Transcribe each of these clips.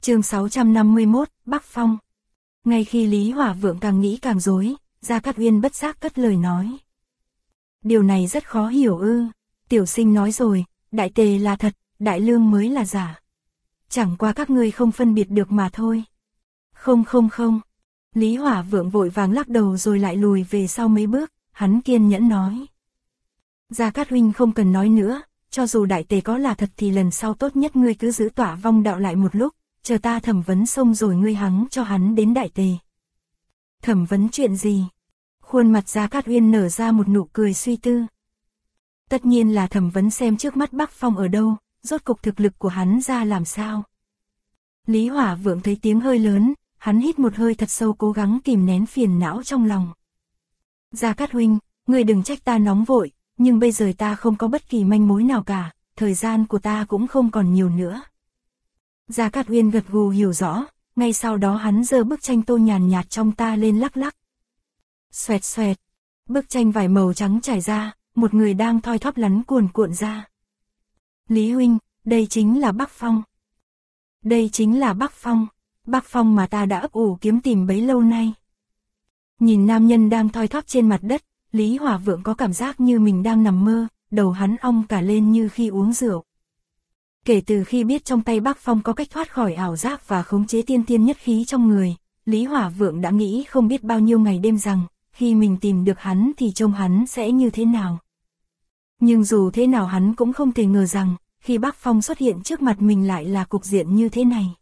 Chương 651, Bắc Phong. Ngay khi Lý Hỏa Vượng càng nghĩ càng rối, Gia Cát Uyên bất giác cất lời nói. Điều này rất khó hiểu ư, tiểu sinh nói rồi, đại tề là thật, đại lương mới là giả. Chẳng qua các ngươi không phân biệt được mà thôi. Không. Lý Hỏa Vượng vội vàng lắc đầu rồi lại lùi về sau mấy bước, hắn kiên nhẫn nói. Gia Cát huynh không cần nói nữa, cho dù đại tề có là thật thì lần sau tốt nhất ngươi cứ giữ tỏa vong đạo lại một lúc, chờ ta thẩm vấn xong rồi ngươi hắng cho hắn đến đại tề. Thẩm vấn chuyện gì? Khuôn mặt Gia Cát Uyên nở ra một nụ cười suy tư. Tất nhiên là thẩm vấn xem trước mắt Bắc Phong ở đâu, rốt cục thực lực của hắn ra làm sao. Lý Hỏa Vượng thấy tiếng hơi lớn, hắn hít một hơi thật sâu cố gắng kìm nén phiền não trong lòng. Gia Cát huynh, ngươi đừng trách ta nóng vội, nhưng bây giờ ta không có bất kỳ manh mối nào cả, thời gian của ta cũng không còn nhiều nữa. Gia Cát Uyên gật gù hiểu rõ, ngay sau đó hắn giơ bức tranh tô nhàn nhạt trong ta lên lắc lắc. Xoẹt xoẹt, bức tranh vải màu trắng trải ra, một người đang thoi thóp lắn cuồn cuộn ra. Lý huynh, đây chính là Bắc Phong. Đây chính là Bắc Phong, Bắc Phong mà ta đã ấp ủ kiếm tìm bấy lâu nay. Nhìn nam nhân đang thoi thóp trên mặt đất, Lý Hỏa Vượng có cảm giác như mình đang nằm mơ, đầu hắn ong cả lên như khi uống rượu. Kể từ khi biết trong tay Bắc Phong có cách thoát khỏi ảo giác và khống chế tiên tiên nhất khí trong người, Lý Hỏa Vượng đã nghĩ không biết bao nhiêu ngày đêm rằng, khi mình tìm được hắn thì trông hắn sẽ như thế nào. Nhưng dù thế nào hắn cũng không thể ngờ rằng, khi Bắc Phong xuất hiện trước mặt mình lại là cục diện như thế này.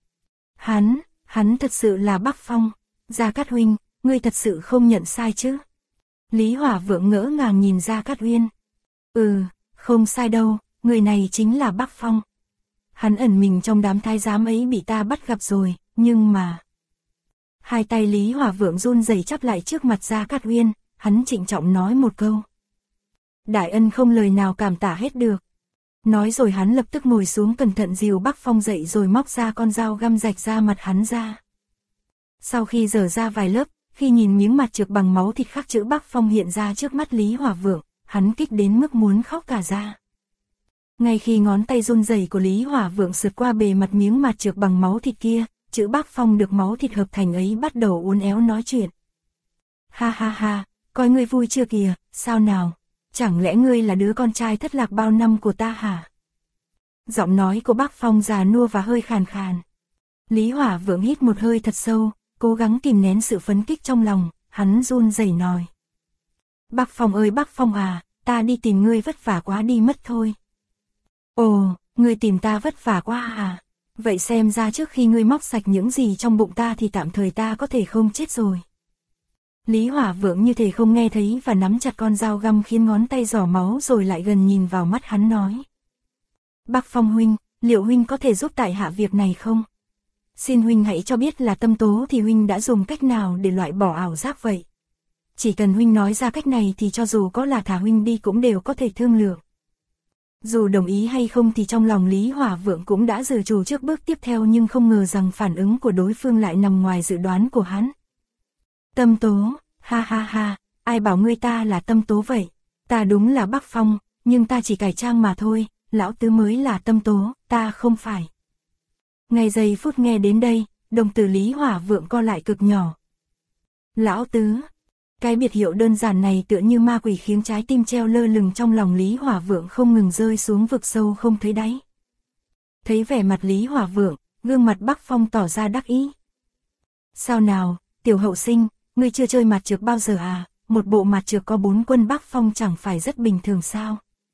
Hắn thật sự là Bắc Phong. Gia Cát huynh, ngươi thật sự không nhận sai chứ? Lý Hỏa Vượng ngỡ ngàng nhìn Gia Cát Uyên. Không sai đâu, người này chính là Bắc Phong. Hắn ẩn mình trong đám thái giám ấy bị ta bắt gặp rồi, nhưng mà... Hai tay Lý Hỏa Vượng run rẩy chắp lại trước mặt Gia Cát Uyên, hắn trịnh trọng nói một câu. Đại ân không lời nào cảm tả hết được. Nói rồi hắn lập tức ngồi xuống cẩn thận dìu Bắc Phong dậy rồi móc ra con dao găm rạch ra mặt hắn ra. Sau khi dở ra vài lớp, khi nhìn miếng mặt trược bằng máu thịt khắc chữ Bắc Phong hiện ra trước mắt Lý Hỏa Vượng, hắn kích đến mức muốn khóc cả ra. Ngay khi ngón tay run rẩy của Lý Hỏa Vượng sượt qua bề mặt miếng mặt trược bằng máu thịt kia, chữ Bắc Phong được máu thịt hợp thành ấy bắt đầu uốn éo nói chuyện. Ha, coi ngươi vui chưa kìa, sao nào? Chẳng lẽ ngươi là đứa con trai thất lạc bao năm của ta hả? Giọng nói của Bắc Phong già nua và hơi khàn khàn. Lý Hỏa Vượng hít một hơi thật sâu, cố gắng kìm nén sự phấn kích trong lòng, hắn run rẩy nói. Bắc Phong ơi Bắc Phong à, ta đi tìm ngươi vất vả quá đi mất thôi. Ồ, ngươi tìm ta vất vả quá à? Vậy xem ra trước khi ngươi móc sạch những gì trong bụng ta thì tạm thời ta có thể không chết rồi. Lý Hỏa Vượng như thể không nghe thấy và nắm chặt con dao găm khiến ngón tay rỏ máu rồi lại gần nhìn vào mắt hắn nói. Bắc Phong huynh, liệu huynh có thể giúp tại hạ việc này không? Xin huynh hãy cho biết là tâm tố thì huynh đã dùng cách nào để loại bỏ ảo giác vậy? Chỉ cần huynh nói ra cách này thì cho dù có là thả huynh đi cũng đều có thể thương lượng. Dù đồng ý hay không thì trong lòng Lý Hỏa Vượng cũng đã dự trù trước bước tiếp theo nhưng không ngờ rằng phản ứng của đối phương lại nằm ngoài dự đoán của hắn. Tâm tố, ha, ai bảo ngươi ta là tâm tố vậy? Ta đúng là Bắc Phong, nhưng ta chỉ cải trang mà thôi, lão tứ mới là tâm tố, ta không phải. Ngay giây phút nghe đến đây, đồng tử Lý Hỏa Vượng co lại cực nhỏ. Lão tứ, cái biệt hiệu đơn giản này tựa như ma quỷ khiến trái tim treo lơ lửng trong lòng Lý Hỏa Vượng không ngừng rơi xuống vực sâu không thấy đáy. Thấy vẻ mặt Lý Hỏa Vượng, gương mặt Bắc Phong tỏ ra đắc ý. Sao nào, tiểu hậu sinh, ngươi chưa chơi mặt trược bao giờ à? Một bộ mặt trược có 4 quân Bắc Phong chẳng phải rất bình thường sao?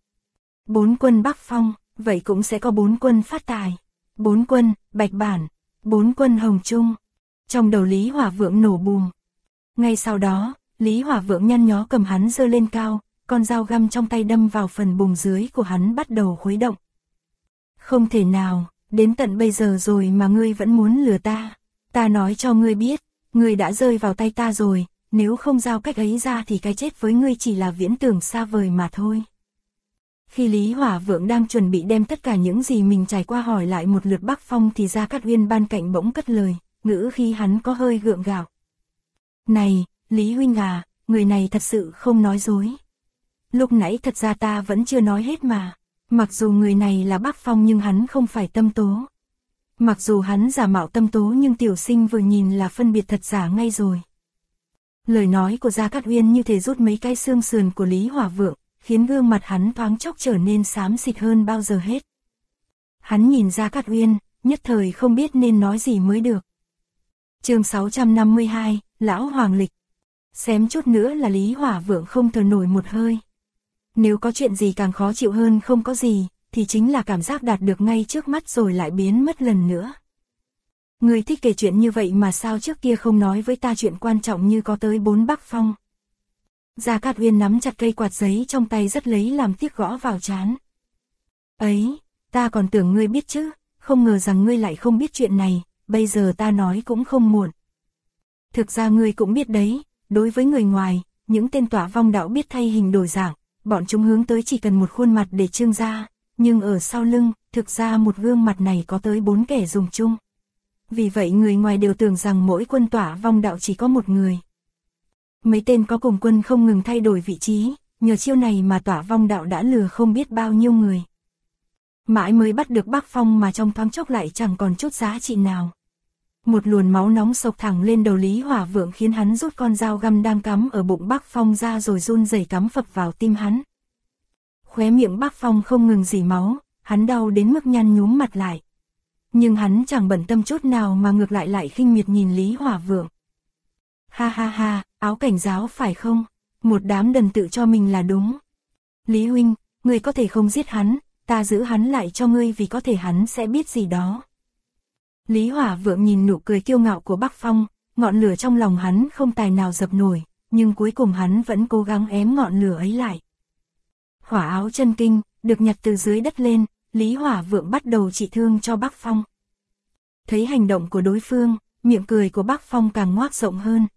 4 quân Bắc Phong, vậy cũng sẽ có 4 quân phát tài. 4 quân, Bạch Bản, 4 quân Hồng Trung. Trong đầu Lý Hỏa Vượng nổ bùm. Ngay sau đó, Lý Hỏa Vượng nhăn nhó cầm hắn giơ lên cao, con dao găm trong tay đâm vào phần bùng dưới của hắn bắt đầu khuấy động. Không thể nào, đến tận bây giờ rồi mà ngươi vẫn muốn lừa ta. Ta nói cho ngươi biết, ngươi đã rơi vào tay ta rồi, nếu không giao cách ấy ra thì cái chết với ngươi chỉ là viễn tưởng xa vời mà thôi. Khi Lý Hỏa Vượng đang chuẩn bị đem tất cả những gì mình trải qua hỏi lại một lượt Bắc Phong thì Gia Cát Uyên ban cạnh bỗng cất lời, ngữ khi hắn có hơi gượng gạo. Này, Lý huynh à, người này thật sự không nói dối. Lúc nãy thật ra ta vẫn chưa nói hết mà. Mặc dù người này là Bắc Phong nhưng hắn không phải tâm tố. Mặc dù hắn giả mạo Tâm Tố nhưng Tiểu Sinh vừa nhìn là phân biệt thật giả ngay rồi. Lời nói của Gia Cát Uyên như thể rút mấy cái xương sườn của Lý Hỏa Vượng, khiến gương mặt hắn thoáng chốc trở nên xám xịt hơn bao giờ hết. Hắn nhìn Gia Cát Uyên, nhất thời không biết nên nói gì mới được. Chương 652, Lão Hoàng Lịch. Xém chút nữa là Lý Hỏa Vượng không thở nổi một hơi. Nếu có chuyện gì càng khó chịu hơn không có gì, thì chính là cảm giác đạt được ngay trước mắt rồi lại biến mất lần nữa. Người thích kể chuyện như vậy mà sao trước kia không nói với ta chuyện quan trọng như có tới 4 Bắc Phong. Gia Cát Uyên nắm chặt cây quạt giấy trong tay rất lấy làm tiếc gõ vào trán. Ấy, ta còn tưởng ngươi biết chứ, không ngờ rằng ngươi lại không biết chuyện này, bây giờ ta nói cũng không muộn. Thực ra ngươi cũng biết đấy, đối với người ngoài, những tên tỏa vong đạo biết thay hình đổi dạng, bọn chúng hướng tới chỉ cần một khuôn mặt để trưng ra, nhưng ở sau lưng, thực ra một gương mặt này có tới 4 kẻ dùng chung. Vì vậy người ngoài đều tưởng rằng mỗi quân tỏa vong đạo chỉ có một người. Mấy tên có cùng quân không ngừng thay đổi vị trí, nhờ chiêu này mà tỏa vong đạo đã lừa không biết bao nhiêu người. Mãi mới bắt được Bắc Phong mà trong thoáng chốc lại chẳng còn chút giá trị nào. Một luồn máu nóng sộc thẳng lên đầu Lý Hỏa Vượng khiến hắn rút con dao găm đang cắm ở bụng Bắc Phong ra rồi run rẩy cắm phập vào tim hắn. Khóe miệng Bắc Phong không ngừng rỉ máu, hắn đau đến mức nhăn nhúm mặt lại. Nhưng hắn chẳng bận tâm chút nào mà ngược lại khinh miệt nhìn Lý Hỏa Vượng. Ha ha ha, áo cảnh giáo phải không? Một đám đần tự cho mình là đúng. Lý huynh, ngươi có thể không giết hắn, ta giữ hắn lại cho ngươi vì có thể hắn sẽ biết gì đó. Lý Hỏa Vượng nhìn nụ cười kiêu ngạo của Bắc Phong, ngọn lửa trong lòng hắn không tài nào dập nổi, nhưng cuối cùng hắn vẫn cố gắng ém ngọn lửa ấy lại. Hỏa áo chân kinh, được nhặt từ dưới đất lên, Lý Hỏa Vượng bắt đầu trị thương cho Bắc Phong. Thấy hành động của đối phương, miệng cười của Bắc Phong càng ngoác rộng hơn.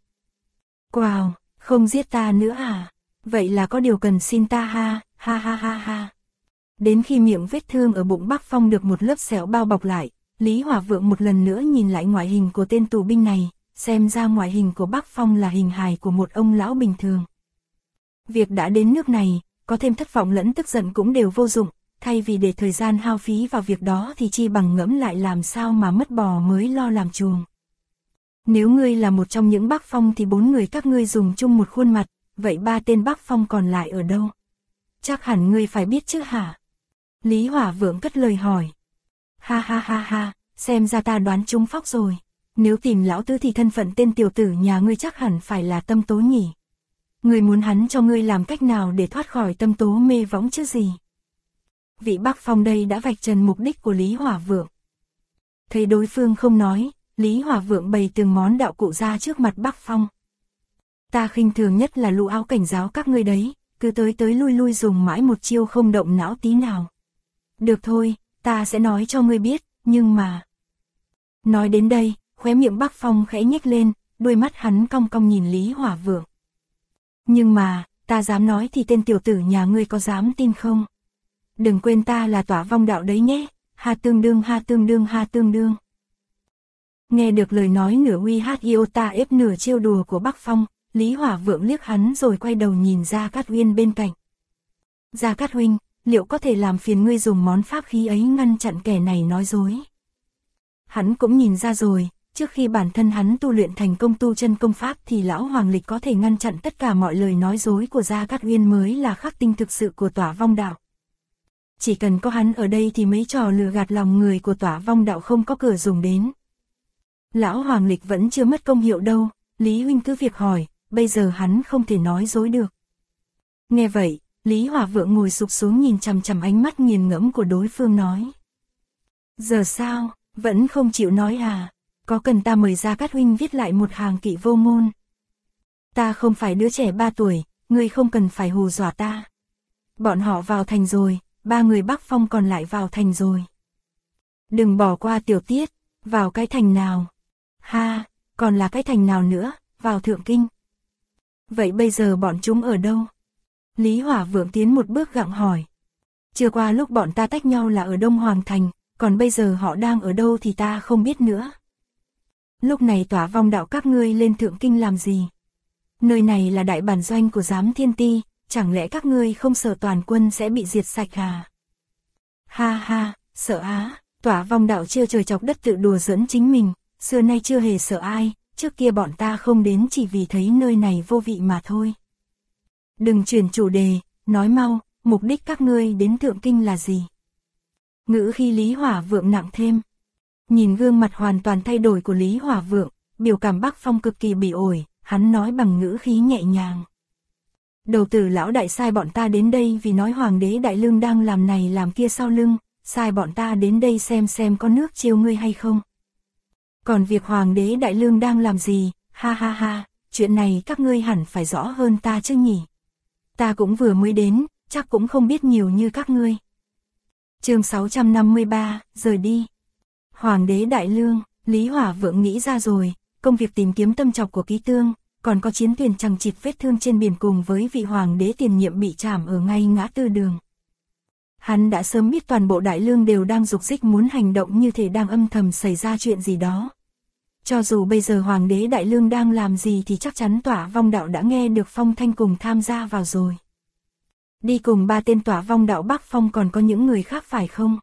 Wow, không giết ta nữa à? Vậy là có điều cần xin ta ha, ha ha ha ha. Đến khi miệng vết thương ở bụng Bắc Phong được một lớp sẹo bao bọc lại, Lý Hỏa Vượng một lần nữa nhìn lại ngoại hình của tên tù binh này, xem ra ngoại hình của Bắc Phong là hình hài của một ông lão bình thường. Việc đã đến nước này, có thêm thất vọng lẫn tức giận cũng đều vô dụng, thay vì để thời gian hao phí vào việc đó thì chi bằng ngẫm lại làm sao mà mất bò mới lo làm chuồng. Nếu ngươi là một trong những Bắc Phong thì 4 người các ngươi dùng chung một khuôn mặt, vậy 3 tên Bắc Phong còn lại ở đâu? Chắc hẳn ngươi phải biết chứ hả? Lý Hỏa Vượng cất lời hỏi. Ha ha ha ha, xem ra ta đoán trúng phóc rồi. Nếu tìm lão tứ thì thân phận tên tiểu tử nhà ngươi chắc hẳn phải là Tâm Tố nhỉ. Ngươi muốn hắn cho ngươi làm cách nào để thoát khỏi Tâm Tố mê võng chứ gì? Vị Bắc Phong đây đã vạch trần mục đích của Lý Hỏa Vượng. Thấy đối phương không nói, Lý Hỏa Vượng bày từng món đạo cụ ra trước mặt Bắc Phong. Ta khinh thường nhất là lũ áo cảnh giáo các ngươi đấy, cứ tới lui dùng mãi một chiêu không động não tí nào. Được thôi, ta sẽ nói cho ngươi biết, nhưng mà... Nói đến đây, khóe miệng Bắc Phong khẽ nhếch lên, đôi mắt hắn cong cong nhìn Lý Hỏa Vượng. Nhưng mà, ta dám nói thì tên tiểu tử nhà ngươi có dám tin không? Đừng quên ta là tỏa vong đạo đấy nhé, ha tương đương ha tương đương ha tương đương. Nghe được lời nói nửa uy hát iota ép nửa trêu đùa của Bắc Phong, Lý Hỏa Vượng liếc hắn rồi quay đầu nhìn Gia Cát Uyên bên cạnh. Gia Cát huynh, liệu có thể làm phiền ngươi dùng món pháp khí ấy ngăn chặn kẻ này nói dối? Hắn cũng nhìn ra rồi, trước khi bản thân hắn tu luyện thành công tu chân công pháp thì lão Hoàng Lịch có thể ngăn chặn tất cả mọi lời nói dối của Gia Cát Uyên mới là khắc tinh thực sự của tỏa vong đạo. Chỉ cần có hắn ở đây thì mấy trò lừa gạt lòng người của tỏa vong đạo không có cửa dùng đến. Lão Hoàng Lịch vẫn chưa mất công hiệu đâu, Lý huynh cứ việc hỏi, bây giờ hắn không thể nói dối được. Nghe vậy, Lý Hỏa Vượng ngồi sụp xuống nhìn chằm chằm ánh mắt nghiền ngẫm của đối phương nói. Giờ sao, vẫn không chịu nói à? Có cần ta mời Gia Cát huynh viết lại một hàng kỵ vô môn? Ta không phải đứa trẻ 3 tuổi, ngươi không cần phải hù dọa ta. Bọn họ vào thành rồi, 3 người Bắc Phong còn lại vào thành rồi. Đừng bỏ qua tiểu tiết, vào cái thành nào? Ha, còn là cái thành nào nữa, vào Thượng Kinh. Vậy bây giờ bọn chúng ở đâu? Lý Hỏa Vượng tiến một bước gặng hỏi. Chưa qua lúc bọn ta tách nhau là ở Đông Hoàng Thành, còn bây giờ họ đang ở đâu thì ta không biết nữa. Lúc này tỏa vong đạo các ngươi lên Thượng Kinh làm gì? Nơi này là đại bản doanh của Giám Thiên Ti, chẳng lẽ các ngươi không sợ toàn quân sẽ bị diệt sạch à? Ha ha, sợ á, Tỏa Vong đạo chưa trời chọc đất tự đùa giỡn chính mình, xưa nay chưa hề sợ ai, trước kia bọn ta không đến chỉ vì thấy nơi này vô vị mà thôi. Đừng chuyển chủ đề, nói mau, mục đích các ngươi đến Thượng Kinh là gì? Ngữ khi Lý Hỏa Vượng nặng thêm. Nhìn gương mặt hoàn toàn thay đổi của Lý Hỏa Vượng, biểu cảm Bắc Phong cực kỳ bỉ ổi, hắn nói bằng ngữ khí nhẹ nhàng. Đầu tử lão đại sai bọn ta đến đây vì nói Hoàng đế Đại Lương đang làm này làm kia sau lưng, sai bọn ta đến đây xem có nước chiêu ngươi hay không. Còn việc Hoàng đế Đại Lương đang làm gì, ha ha ha, chuyện này các ngươi hẳn phải rõ hơn ta chứ nhỉ. Ta cũng vừa mới đến, chắc cũng không biết nhiều như các ngươi. Chương 653, rời đi. Hoàng đế Đại Lương, Lý Hỏa Vượng nghĩ ra rồi, công việc tìm kiếm tâm trọc của Ký Tương, còn có chiến thuyền chằng chịt vết thương trên biển cùng với vị hoàng đế tiền nhiệm bị trảm ở ngay ngã tư đường. Hắn đã sớm biết toàn bộ Đại Lương đều đang dục dịch muốn hành động như thể đang âm thầm xảy ra chuyện gì đó. Cho dù bây giờ Hoàng đế Đại Lương đang làm gì thì chắc chắn Tỏa Vong đạo đã nghe được phong thanh cùng tham gia vào rồi. Đi cùng 3 tên Tỏa Vong đạo Bắc Phong còn có những người khác phải không?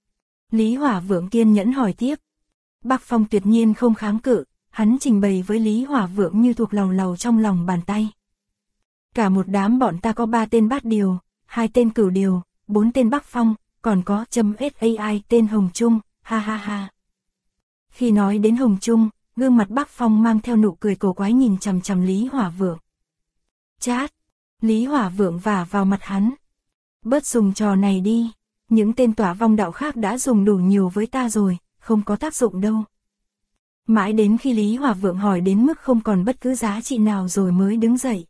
Lý Hỏa Vượng kiên nhẫn hỏi tiếp. Bắc Phong tuyệt nhiên không kháng cự, hắn trình bày với Lý Hỏa Vượng như thuộc lầu lầu trong lòng bàn tay. Cả một đám bọn ta có 3 tên Bát Điều, 2 tên Cửu Điều, 4 tên Bắc Phong, còn có .sai tên Hồng Trung, ha ha ha. Khi nói đến Hồng Trung, gương mặt Bắc Phong mang theo nụ cười cổ quái nhìn chằm chằm Lý Hỏa Vượng. Chát, Lý Hỏa Vượng vả vào mặt hắn. Bớt dùng trò này đi, những tên Tỏa Vong đạo khác đã dùng đủ nhiều với ta rồi, không có tác dụng đâu. Mãi đến khi Lý Hỏa Vượng hỏi đến mức không còn bất cứ giá trị nào rồi mới đứng dậy.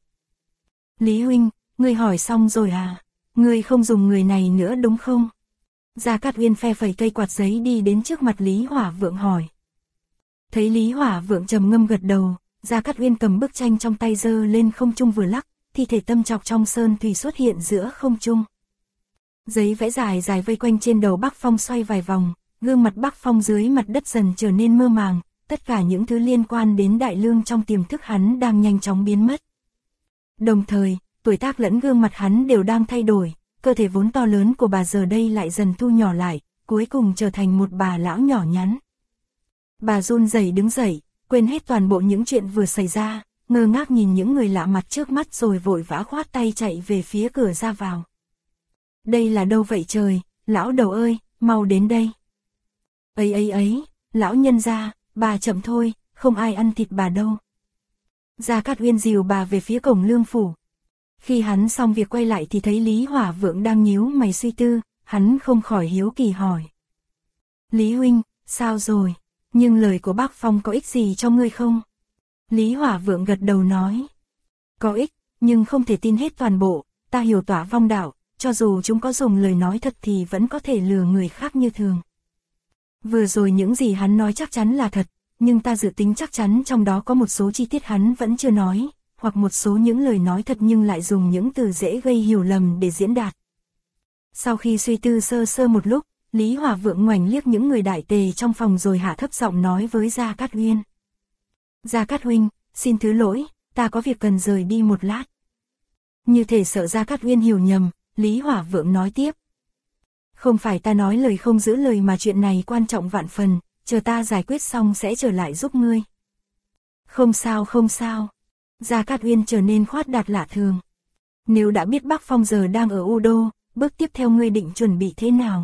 Lý huynh, ngươi hỏi xong rồi à? Ngươi không dùng người này nữa đúng không? Gia Cát Uyên phe phẩy cây quạt giấy đi đến trước mặt Lý Hỏa Vượng hỏi. Thấy Lý Hỏa Vượng trầm ngâm gật đầu, Gia Cát Uyên cầm bức tranh trong tay giơ lên không trung vừa lắc, thi thể tâm trọc trong sơn thủy xuất hiện giữa không trung. Giấy vẽ dài dài vây quanh trên đầu Bắc Phong xoay vài vòng, gương mặt Bắc Phong dưới mặt đất dần trở nên mơ màng, tất cả những thứ liên quan đến Đại Lương trong tiềm thức hắn đang nhanh chóng biến mất. Đồng thời, tuổi tác lẫn gương mặt hắn đều đang thay đổi, cơ thể vốn to lớn của bà giờ đây lại dần thu nhỏ lại, cuối cùng trở thành một bà lão nhỏ nhắn. Bà run rẩy đứng dậy, quên hết toàn bộ những chuyện vừa xảy ra, ngơ ngác nhìn những người lạ mặt trước mắt rồi vội vã khoát tay chạy về phía cửa ra vào. Đây là đâu vậy trời, lão đầu ơi, mau đến đây. Ấy, lão nhân gia, bà chậm thôi, không ai ăn thịt bà đâu. Gia Cát Uyên dìu bà về phía cổng lương phủ. Khi hắn xong việc quay lại thì thấy Lý Hỏa Vượng đang nhíu mày suy tư, hắn không khỏi hiếu kỳ hỏi. Lý huynh, sao rồi? Nhưng lời của bác Phong có ích gì cho ngươi không? Lý Hỏa Vượng gật đầu nói. Có ích, nhưng không thể tin hết toàn bộ, ta hiểu Tỏa Vong đạo, cho dù chúng có dùng lời nói thật thì vẫn có thể lừa người khác như thường. Vừa rồi những gì hắn nói chắc chắn là thật, nhưng ta dự tính chắc chắn trong đó có một số chi tiết hắn vẫn chưa nói, hoặc một số những lời nói thật nhưng lại dùng những từ dễ gây hiểu lầm để diễn đạt. Sau khi suy tư sơ một lúc, Lý Hỏa Vượng ngoảnh liếc những người đại tề trong phòng rồi hạ thấp giọng nói với Gia Cát Uyên. Gia Cát huynh, xin thứ lỗi, ta có việc cần rời đi một lát. Như thể sợ Gia Cát Uyên hiểu nhầm, Lý Hỏa Vượng nói tiếp. Không phải ta nói lời không giữ lời mà chuyện này quan trọng vạn phần, chờ ta giải quyết xong sẽ trở lại giúp ngươi. Không sao. Gia Cát Uyên trở nên khoát đạt lạ thường. Nếu đã biết Bắc Phong giờ đang ở U Đô, bước tiếp theo ngươi định chuẩn bị thế nào?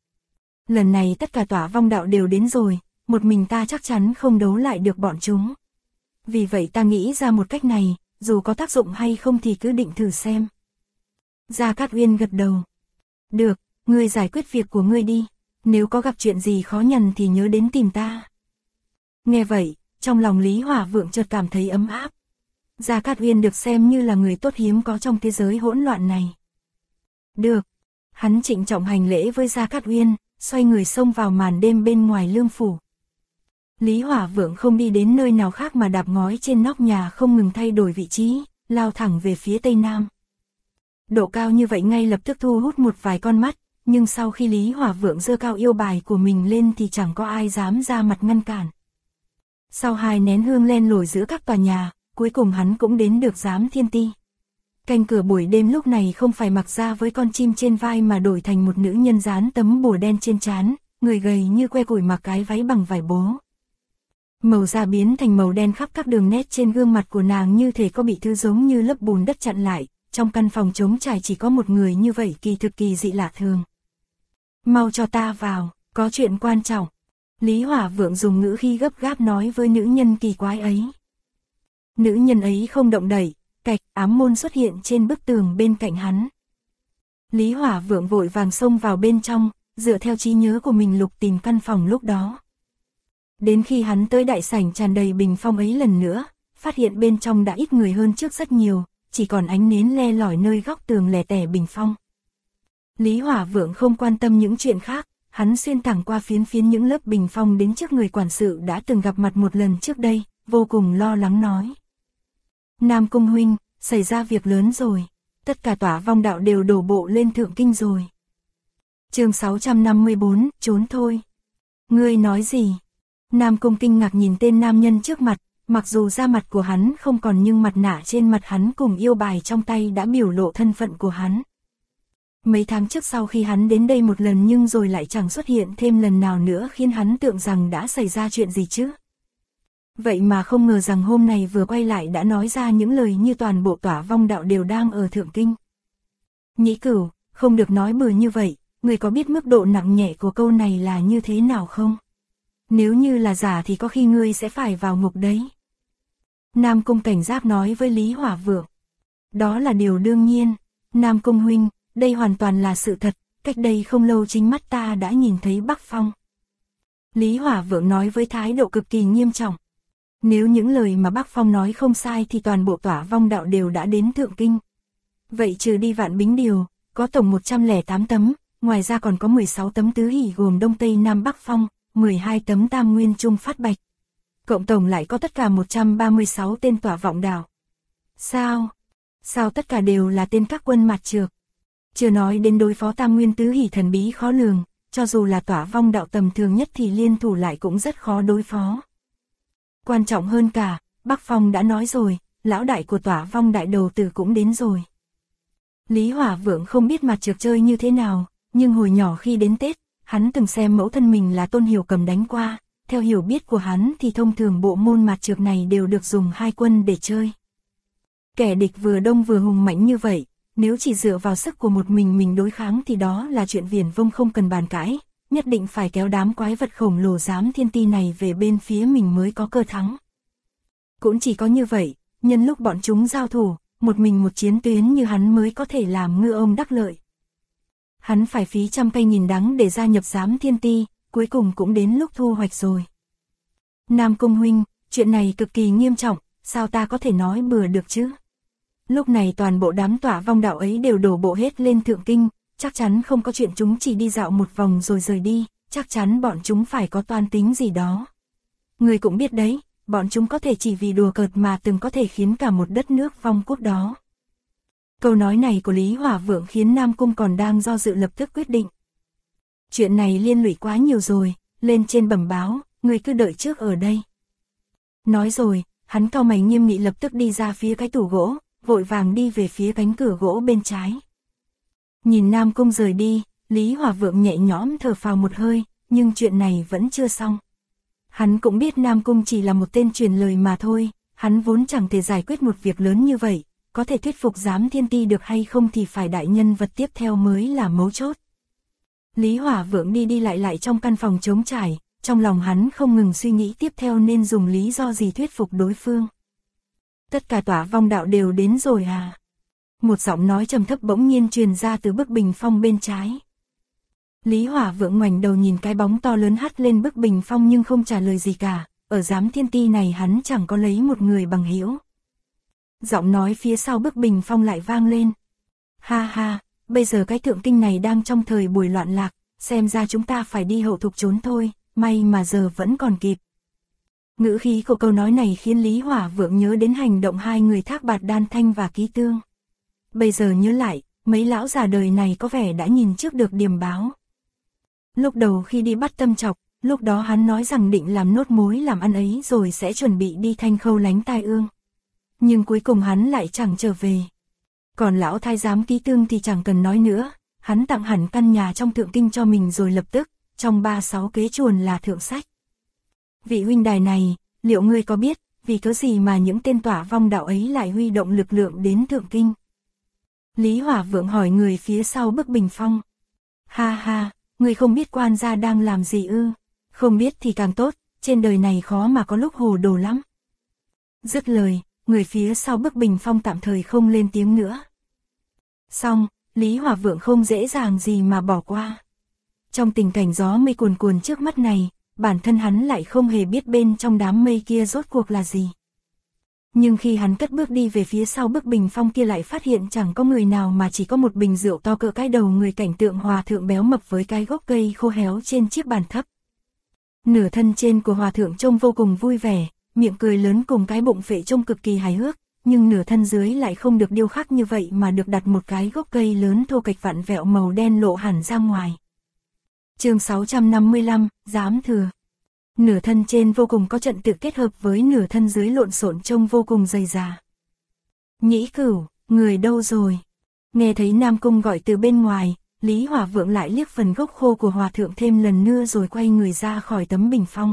Lần này tất cả Tỏa Vong đạo đều đến rồi, một mình ta chắc chắn không đấu lại được bọn chúng. Vì vậy ta nghĩ ra một cách này, dù có tác dụng hay không thì cứ định thử xem. Gia Cát Uyên gật đầu. Được, ngươi giải quyết việc của ngươi đi, nếu có gặp chuyện gì khó nhằn thì nhớ đến tìm ta. Nghe vậy, trong lòng Lý Hỏa Vượng chợt cảm thấy ấm áp. Gia Cát Uyên được xem như là người tốt hiếm có trong thế giới hỗn loạn này. Được, hắn trịnh trọng hành lễ với Gia Cát Uyên, xoay người xông vào màn đêm bên ngoài lương phủ. Lý Hỏa Vượng không đi đến nơi nào khác mà đạp ngói trên nóc nhà không ngừng thay đổi vị trí, lao thẳng về phía tây nam. Độ cao như vậy ngay lập tức thu hút một vài con mắt, nhưng sau khi Lý Hỏa Vượng giơ cao yêu bài của mình lên thì chẳng có ai dám ra mặt ngăn cản. Sau 2 nén hương len lỏi giữa các tòa nhà, cuối cùng hắn cũng đến được Giám Thiên Ti. Canh cửa buổi đêm lúc này không phải mặc ra với con chim trên vai mà đổi thành một nữ nhân dán tấm bùa đen trên trán, người gầy như que củi mặc cái váy bằng vải bố. Màu da biến thành màu đen khắp các đường nét trên gương mặt của nàng như thể có bị thứ giống như lớp bùn đất chặn lại, trong căn phòng trống trải chỉ có một người như vậy kỳ thực kỳ dị lạ thường. Mau cho ta vào, có chuyện quan trọng. Lý Hỏa Vượng dùng ngữ khí gấp gáp nói với nữ nhân kỳ quái ấy. Nữ nhân ấy không động đậy, cạch, ám môn xuất hiện trên bức tường bên cạnh hắn. Lý Hỏa Vượng vội vàng xông vào bên trong, dựa theo trí nhớ của mình lục tìm căn phòng lúc đó. Đến khi hắn tới đại sảnh tràn đầy bình phong ấy lần nữa, phát hiện bên trong đã ít người hơn trước rất nhiều, chỉ còn ánh nến le lỏi nơi góc tường lẻ tẻ bình phong. Lý Hỏa Vượng không quan tâm những chuyện khác, hắn xuyên thẳng qua phiến những lớp bình phong đến trước người quản sự đã từng gặp mặt một lần trước đây, vô cùng lo lắng nói. Nam Cung huynh, xảy ra việc lớn rồi, tất cả Tỏa Vong đạo đều đổ bộ lên Thượng Kinh rồi. Chương 654, trốn thôi. Ngươi nói gì? Nam Cung kinh ngạc nhìn tên nam nhân trước mặt, mặc dù da mặt của hắn không còn nhưng mặt nạ trên mặt hắn cùng yêu bài trong tay đã biểu lộ thân phận của hắn. Mấy tháng trước sau khi hắn đến đây một lần nhưng rồi lại chẳng xuất hiện thêm lần nào nữa khiến hắn tưởng rằng đã xảy ra chuyện gì chứ. Vậy mà không ngờ rằng hôm nay vừa quay lại đã nói ra những lời như toàn bộ Tỏa Vong đạo đều đang ở Thượng Kinh. Nhĩ Cửu, không được nói bừa như vậy, người có biết mức độ nặng nhẹ của câu này là như thế nào không? Nếu như là giả thì có khi ngươi sẽ phải vào ngục đấy. Nam Cung cảnh giác nói với Lý Hỏa Vượng. Đó là điều đương nhiên, Nam Cung huynh, đây hoàn toàn là sự thật, cách đây không lâu chính mắt ta đã nhìn thấy Bắc Phong. Lý Hỏa Vượng nói với thái độ cực kỳ nghiêm trọng. Nếu những lời mà Bắc Phong nói không sai thì toàn bộ Tỏa Vong đạo đều đã đến Thượng Kinh. Vậy trừ đi Vạn Bính Điều, có tổng 108 tấm, ngoài ra còn có 16 tấm tứ hỷ gồm Đông Tây Nam Bắc Phong, 12 tấm Tam Nguyên Trung Phát Bạch. Cộng tổng lại có tất cả 136 tên Tỏa Vọng đạo. Sao? Sao tất cả đều là tên các quân mặt trược? Chưa nói đến đối phó Tam Nguyên tứ hỷ thần bí khó lường, cho dù là Tỏa Vong đạo tầm thường nhất thì liên thủ lại cũng rất khó đối phó. Quan trọng hơn cả, Bắc Phong đã nói rồi, lão đại của Tỏa Vong đại đầu tử cũng đến rồi. Lý Hỏa Vượng không biết mặt trược chơi như thế nào, nhưng hồi nhỏ khi đến Tết, hắn từng xem mẫu thân mình là Tôn Hiểu Cầm đánh qua, theo hiểu biết của hắn thì thông thường bộ môn mặt trược này đều được dùng hai quân để chơi. Kẻ địch vừa đông vừa hùng mạnh như vậy, nếu chỉ dựa vào sức của một mình đối kháng thì đó là chuyện viển vông không cần bàn cãi, nhất định phải kéo đám quái vật khổng lồ giám thiên ti này về bên phía mình mới có cơ thắng. Cũng chỉ có như vậy, nhân lúc bọn chúng giao thủ, một mình một chiến tuyến như hắn mới có thể làm ngư ông đắc lợi. Hắn phải phí trăm cây nghìn đắng để gia nhập giám thiên ti, cuối cùng cũng đến lúc thu hoạch rồi. Nam Cung huynh, chuyện này cực kỳ nghiêm trọng, sao ta có thể nói bừa được chứ? Lúc này toàn bộ đám Tỏa Vong đạo ấy đều đổ bộ hết lên Thượng Kinh, chắc chắn không có chuyện chúng chỉ đi dạo một vòng rồi rời đi, chắc chắn bọn chúng phải có toan tính gì đó. Người cũng biết đấy, bọn chúng có thể chỉ vì đùa cợt mà từng có thể khiến cả một đất nước vong quốc đó. Câu nói này của Lý Hỏa Vượng khiến Nam Cung còn đang do dự lập tức quyết định. Chuyện này liên lụy quá nhiều rồi, lên trên bẩm báo, người cứ đợi trước ở đây. Nói rồi, hắn cau mày nghiêm nghị lập tức đi ra phía cái tủ gỗ, vội vàng đi về phía cánh cửa gỗ bên trái. Nhìn Nam Cung rời đi, Lý Hỏa Vượng nhẹ nhõm thở phào một hơi, nhưng chuyện này vẫn chưa xong. Hắn cũng biết Nam Cung chỉ là một tên truyền lời mà thôi, hắn vốn chẳng thể giải quyết một việc lớn như vậy, có thể thuyết phục giám thiên ti được hay không thì phải đại nhân vật tiếp theo mới là mấu chốt. Lý Hỏa Vượng đi lại trong căn phòng trống trải, trong lòng hắn không ngừng suy nghĩ tiếp theo nên dùng lý do gì thuyết phục đối phương. Tất cả Tỏa Vong đạo đều đến rồi à? Một giọng nói trầm thấp bỗng nhiên truyền ra từ bức bình phong bên trái. Lý Hỏa Vượng ngoảnh đầu nhìn cái bóng to lớn hắt lên bức bình phong nhưng không trả lời gì cả, ở giám thiên ti này hắn chẳng có lấy một người bằng hữu. Giọng nói phía sau bức bình phong lại vang lên. Ha ha, bây giờ cái Thượng Kinh này đang trong thời buổi loạn lạc, xem ra chúng ta phải đi hậu thục trốn thôi, may mà giờ vẫn còn kịp. Ngữ khí của câu nói này khiến Lý Hỏa Vượng nhớ đến hành động hai người Thác Bạt Đan Thanh và Ký Tương. Bây giờ nhớ lại, mấy lão già đời này có vẻ đã nhìn trước được điềm báo. Lúc đầu khi đi bắt Tâm Chọc, lúc đó hắn nói rằng định làm nốt mối làm ăn ấy rồi sẽ chuẩn bị đi Thanh Khâu lánh tai ương. Nhưng cuối cùng hắn lại chẳng trở về. Còn lão thái giám Ký Tương thì chẳng cần nói nữa, hắn tặng hẳn căn nhà trong Thượng Kinh cho mình rồi lập tức, trong 36 kế chuồn là thượng sách. Vị huynh đài này, liệu ngươi có biết, vì cớ gì mà những tên tỏa vong đạo ấy lại huy động lực lượng đến Thượng Kinh? Lý Hỏa Vượng hỏi người phía sau bức bình phong. Ha ha, ngươi không biết quan gia đang làm gì ư? Không biết thì càng tốt, trên đời này khó mà có lúc hồ đồ lắm. Dứt lời, người phía sau bức bình phong tạm thời không lên tiếng nữa. Xong, Lý Hỏa Vượng không dễ dàng gì mà bỏ qua. Trong tình cảnh gió mây cuồn cuồn trước mắt này, bản thân hắn lại không hề biết bên trong đám mây kia rốt cuộc là gì. Nhưng khi hắn cất bước đi về phía sau bức bình phong kia lại phát hiện chẳng có người nào mà chỉ có một bình rượu to cỡ cái đầu người, cảnh tượng hòa thượng béo mập với cái gốc cây khô héo trên chiếc bàn thấp. Nửa thân trên của hòa thượng trông vô cùng vui vẻ, miệng cười lớn cùng cái bụng phệ trông cực kỳ hài hước, nhưng nửa thân dưới lại không được điêu khắc như vậy mà được đặt một cái gốc cây lớn thô kệch vặn vẹo màu đen lộ hẳn ra ngoài. Chương 655, Giám Thừa. Nửa thân trên vô cùng có trận tự kết hợp với nửa thân dưới lộn xộn trông vô cùng dày dà. Nhĩ Cửu, người đâu rồi? Nghe thấy Nam Cung gọi từ bên ngoài, Lý Hỏa Vượng lại liếc phần gốc khô của hòa thượng thêm lần nữa rồi quay người ra khỏi tấm bình phong.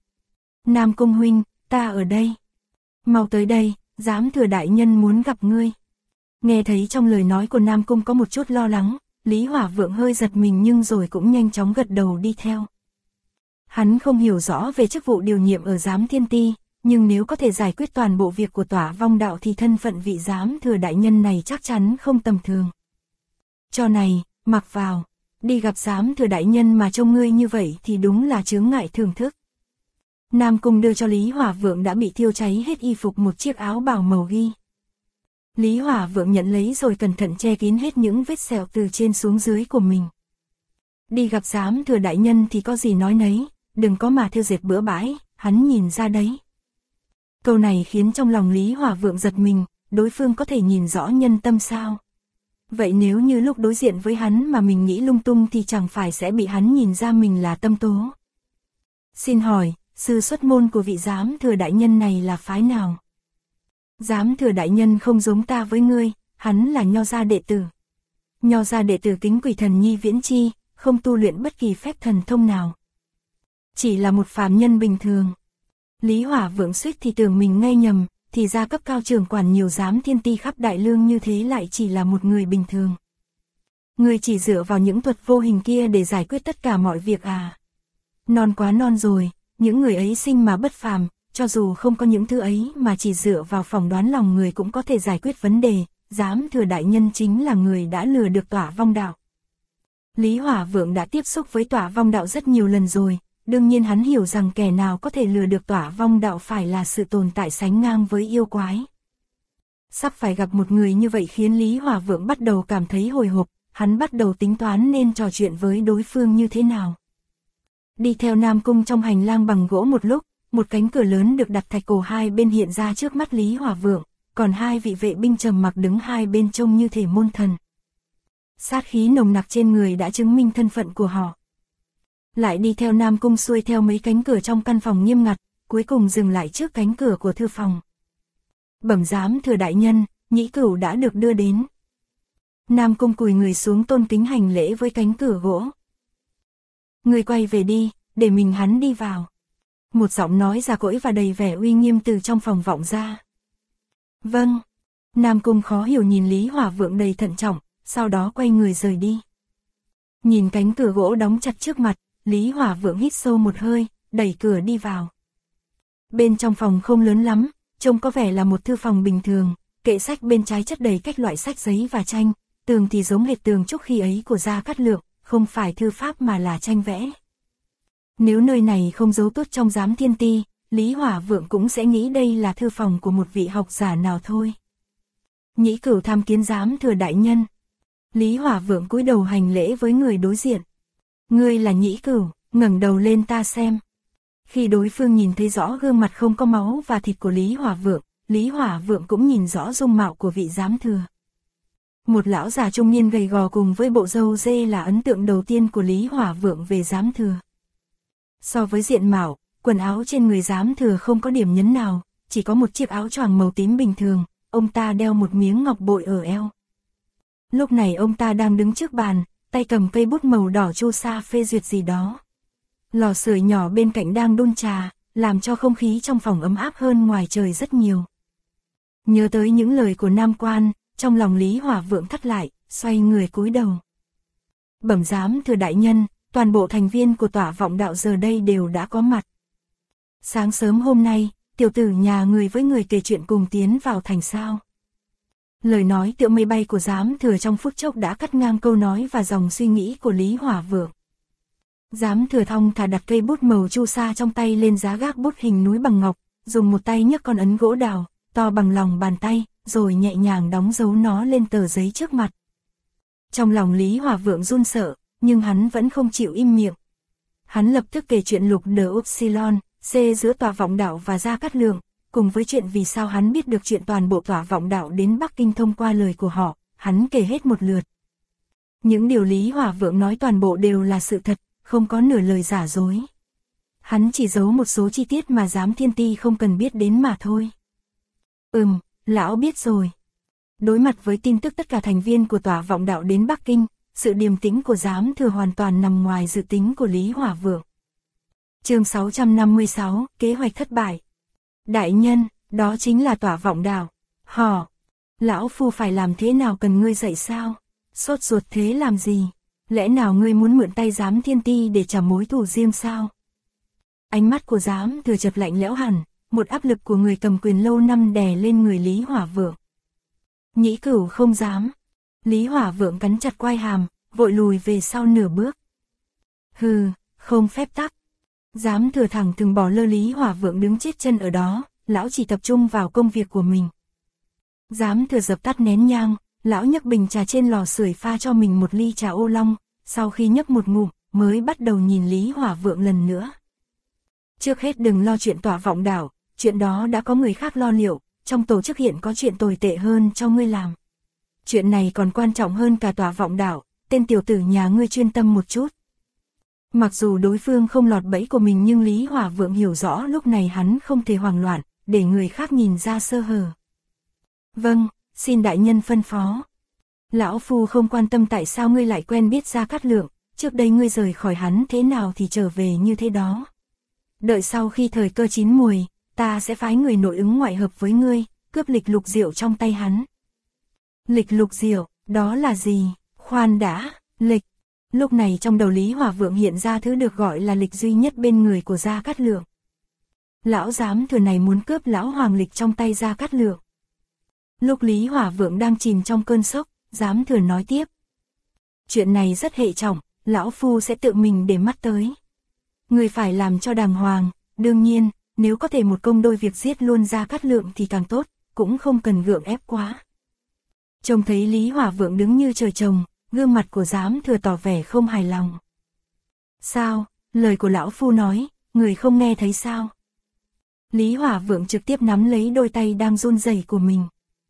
Nam Cung huynh, ta ở đây. Mau tới đây, Giám Thừa đại nhân muốn gặp ngươi. Nghe thấy trong lời nói của Nam Cung có một chút lo lắng, Lý Hỏa Vượng hơi giật mình nhưng rồi cũng nhanh chóng gật đầu đi theo. Hắn không hiểu rõ về chức vụ điều nhiệm ở Giám Thiên Ti, nhưng nếu có thể giải quyết toàn bộ việc của Tỏa Vong Đạo thì thân phận vị Giám Thừa đại nhân này chắc chắn không tầm thường. Cho này, mặc vào, đi gặp Giám Thừa đại nhân mà trông ngươi như vậy thì đúng là chướng ngại thưởng thức. Nam Cung đưa cho Lý Hỏa Vượng đã bị thiêu cháy hết y phục một chiếc áo bào màu ghi. Lý Hỏa Vượng nhận lấy rồi cẩn thận che kín hết những vết sẹo từ trên xuống dưới của mình. Đi gặp Giám Thừa đại nhân thì có gì nói nấy, đừng có mà thiêu dệt bữa bãi, hắn nhìn ra đấy. Câu này khiến trong lòng Lý Hỏa Vượng giật mình, đối phương có thể nhìn rõ nhân tâm sao? Vậy nếu như lúc đối diện với hắn mà mình nghĩ lung tung thì chẳng phải sẽ bị hắn nhìn ra mình là tâm tố. Xin hỏi, sư xuất môn của vị Giám Thừa đại nhân này là phái nào? Giám Thừa đại nhân không giống ta với ngươi, hắn là Nho gia đệ tử. Nho gia đệ tử kính quỷ thần Nhi Viễn Chi, không tu luyện bất kỳ phép thần thông nào. Chỉ là một phàm nhân bình thường. Lý Hỏa Vượng suýt thì tưởng mình nghe nhầm, thì ra cấp cao trưởng quản nhiều Giám Thiên Ti khắp Đại Lương như thế lại chỉ là một người bình thường. Người chỉ dựa vào những thuật vô hình kia để giải quyết tất cả mọi việc à? Non quá non rồi, những người ấy sinh mà bất phàm, cho dù không có những thứ ấy mà chỉ dựa vào phỏng đoán lòng người cũng có thể giải quyết vấn đề. Giám Thừa đại nhân chính là người đã lừa được Tỏa Vong Đạo. Lý Hỏa Vượng đã tiếp xúc với Tỏa Vong Đạo rất nhiều lần rồi. Đương nhiên hắn hiểu rằng kẻ nào có thể lừa được Tỏa Vong Đạo phải là sự tồn tại sánh ngang với yêu quái. Sắp phải gặp một người như vậy khiến Lý Hỏa Vượng bắt đầu cảm thấy hồi hộp, hắn bắt đầu tính toán nên trò chuyện với đối phương như thế nào. Đi theo Nam Cung trong hành lang bằng gỗ một lúc, một cánh cửa lớn được đặt thạch cổ hai bên hiện ra trước mắt Lý Hỏa Vượng, còn hai vị vệ binh trầm mặc đứng hai bên trông như thể môn thần. Sát khí nồng nặc trên người đã chứng minh thân phận của họ. Lại đi theo Nam Cung xuôi theo mấy cánh cửa trong căn phòng nghiêm ngặt, cuối cùng dừng lại trước cánh cửa của thư phòng. Bẩm Giám Thừa đại nhân, Nhĩ Cửu đã được đưa đến. Nam Cung cúi người xuống tôn kính hành lễ với cánh cửa gỗ. Người quay về đi, để mình hắn đi vào. Một giọng nói già cỗi và đầy vẻ uy nghiêm từ trong phòng vọng ra. Vâng. Nam Cung khó hiểu nhìn Lý Hỏa Vượng đầy thận trọng, sau đó quay người rời đi. Nhìn cánh cửa gỗ đóng chặt trước mặt, Lý Hỏa Vượng hít sâu một hơi, đẩy cửa đi vào. Bên trong phòng không lớn lắm, trông có vẻ là một thư phòng bình thường, kệ sách bên trái chất đầy các loại sách giấy và tranh, tường thì giống hệt tường trúc khi ấy của Gia Cát Lượng, không phải thư pháp mà là tranh vẽ. Nếu nơi này không giấu tốt trong Giám Thiên Ti, Lý Hỏa Vượng cũng sẽ nghĩ đây là thư phòng của một vị học giả nào thôi. Nhĩ Cửu tham kiến Giám Thừa đại nhân. Lý Hỏa Vượng cúi đầu hành lễ với người đối diện. Ngươi là Nhĩ Cửu, ngẩng đầu lên ta xem. Khi đối phương nhìn thấy rõ gương mặt không có máu và thịt của Lý Hỏa Vượng cũng nhìn rõ dung mạo của vị Giám Thừa. Một lão già trung niên gầy gò cùng với bộ râu dê là ấn tượng đầu tiên của Lý Hỏa Vượng về Giám Thừa. So với diện mạo, quần áo trên người Giám Thừa không có điểm nhấn nào, chỉ có một chiếc áo choàng màu tím bình thường, ông ta đeo một miếng ngọc bội ở eo. Lúc này ông ta đang đứng trước bàn, tay cầm cây bút màu đỏ chu sa phê duyệt gì đó. Lò sưởi nhỏ bên cạnh đang đun trà, làm cho không khí trong phòng ấm áp hơn ngoài trời rất nhiều. Nhớ tới những lời của Nam Quan, trong lòng Lý Hỏa Vượng thắt lại, xoay người cúi đầu. Bẩm giám thừa đại nhân, toàn bộ thành viên của Tỏa Vọng Đạo giờ đây đều đã có mặt. Sáng sớm hôm nay, tiểu tử nhà người với người kể chuyện cùng tiến vào thành sao. Lời nói tựa mây bay của giám thừa trong phút chốc đã cắt ngang câu nói và dòng suy nghĩ của Lý Hỏa Vượng. Giám thừa thong thả đặt cây bút màu chu sa trong tay lên giá gác bút hình núi bằng ngọc, dùng một tay nhấc con ấn gỗ đào, to bằng lòng bàn tay, rồi nhẹ nhàng đóng dấu nó lên tờ giấy trước mặt. Trong lòng Lý Hỏa Vượng run sợ, nhưng hắn vẫn không chịu im miệng. Hắn lập tức kể chuyện Lục de Upsilon, C giữa Tỏa Vọng Đạo và Gia Cát Lượng, cùng với chuyện vì sao hắn biết được chuyện toàn bộ Tỏa Vọng Đạo đến Bắc Kinh thông qua lời của họ, hắn kể hết một lượt. Những điều Lý Hỏa Vượng nói toàn bộ đều là sự thật, không có nửa lời giả dối. Hắn chỉ giấu một số chi tiết mà giám thiên ti không cần biết đến mà thôi. Lão biết rồi. Đối mặt với tin tức tất cả thành viên của Tỏa Vọng Đạo đến Bắc Kinh, sự điềm tĩnh của giám thừa hoàn toàn nằm ngoài dự tính của Lý Hỏa Vượng. Chương 656, kế hoạch thất bại. Đại nhân, đó chính là Tỏa Vọng Đạo. Lão phu phải làm thế nào cần ngươi dạy sao? Sốt ruột thế làm gì? Lẽ nào ngươi muốn mượn tay giám thiên ti để trả mối thù riêng sao? Ánh mắt của giám thừa chợt lạnh lẽo hẳn, một áp lực của người cầm quyền lâu năm đè lên người Lý Hỏa Vượng. Nhĩ Cửu không dám. Lý Hỏa Vượng cắn chặt quai hàm, vội lùi về sau nửa bước. Không phép tắc. Giám thừa thẳng thừng bỏ lơ Lý Hỏa Vượng đứng chết chân ở đó, lão chỉ tập trung vào công việc của mình. Giám thừa dập tắt nén nhang, lão nhấc bình trà trên lò sưởi pha cho mình một ly trà ô long, sau khi nhấp một ngụm, mới bắt đầu nhìn Lý Hỏa Vượng lần nữa. Trước hết đừng lo chuyện Tỏa Vọng Đạo, chuyện đó đã có người khác lo liệu, trong tổ chức hiện có chuyện tồi tệ hơn cho ngươi làm. Chuyện này còn quan trọng hơn cả Tỏa Vọng Đạo, tên tiểu tử nhà ngươi chuyên tâm một chút. Mặc dù đối phương không lọt bẫy của mình nhưng Lý Hỏa Vượng hiểu rõ lúc này hắn không thể hoảng loạn, để người khác nhìn ra sơ hở. Vâng, xin đại nhân phân phó. Lão phu không quan tâm tại sao ngươi lại quen biết Gia Cát Lượng, trước đây ngươi rời khỏi hắn thế nào thì trở về như thế đó. Đợi sau khi thời cơ chín muồi, ta sẽ phái người nội ứng ngoại hợp với ngươi, cướp lịch lục diệu trong tay hắn. Lịch lục diệu, đó là gì? Khoan đã, lịch. Lúc này trong đầu Lý Hỏa Vượng hiện ra thứ được gọi là lịch duy nhất bên người của Gia Cát Lượng. Lão giám thừa này muốn cướp lão hoàng lịch trong tay Gia Cát Lượng. Lúc Lý Hỏa Vượng đang chìm trong cơn sốc, giám thừa nói tiếp. Chuyện này rất hệ trọng, lão phu sẽ tự mình để mắt tới. Người phải làm cho đàng hoàng, đương nhiên, nếu có thể một công đôi việc giết luôn Gia Cát Lượng thì càng tốt, cũng không cần gượng ép quá. Trông thấy Lý Hỏa Vượng đứng như trời trồng, gương mặt của giám thừa tỏ vẻ không hài lòng. Sao, lời của lão phu nói, người không nghe thấy sao? Lý Hỏa Vượng trực tiếp nắm lấy đôi tay đang run rẩy của mình.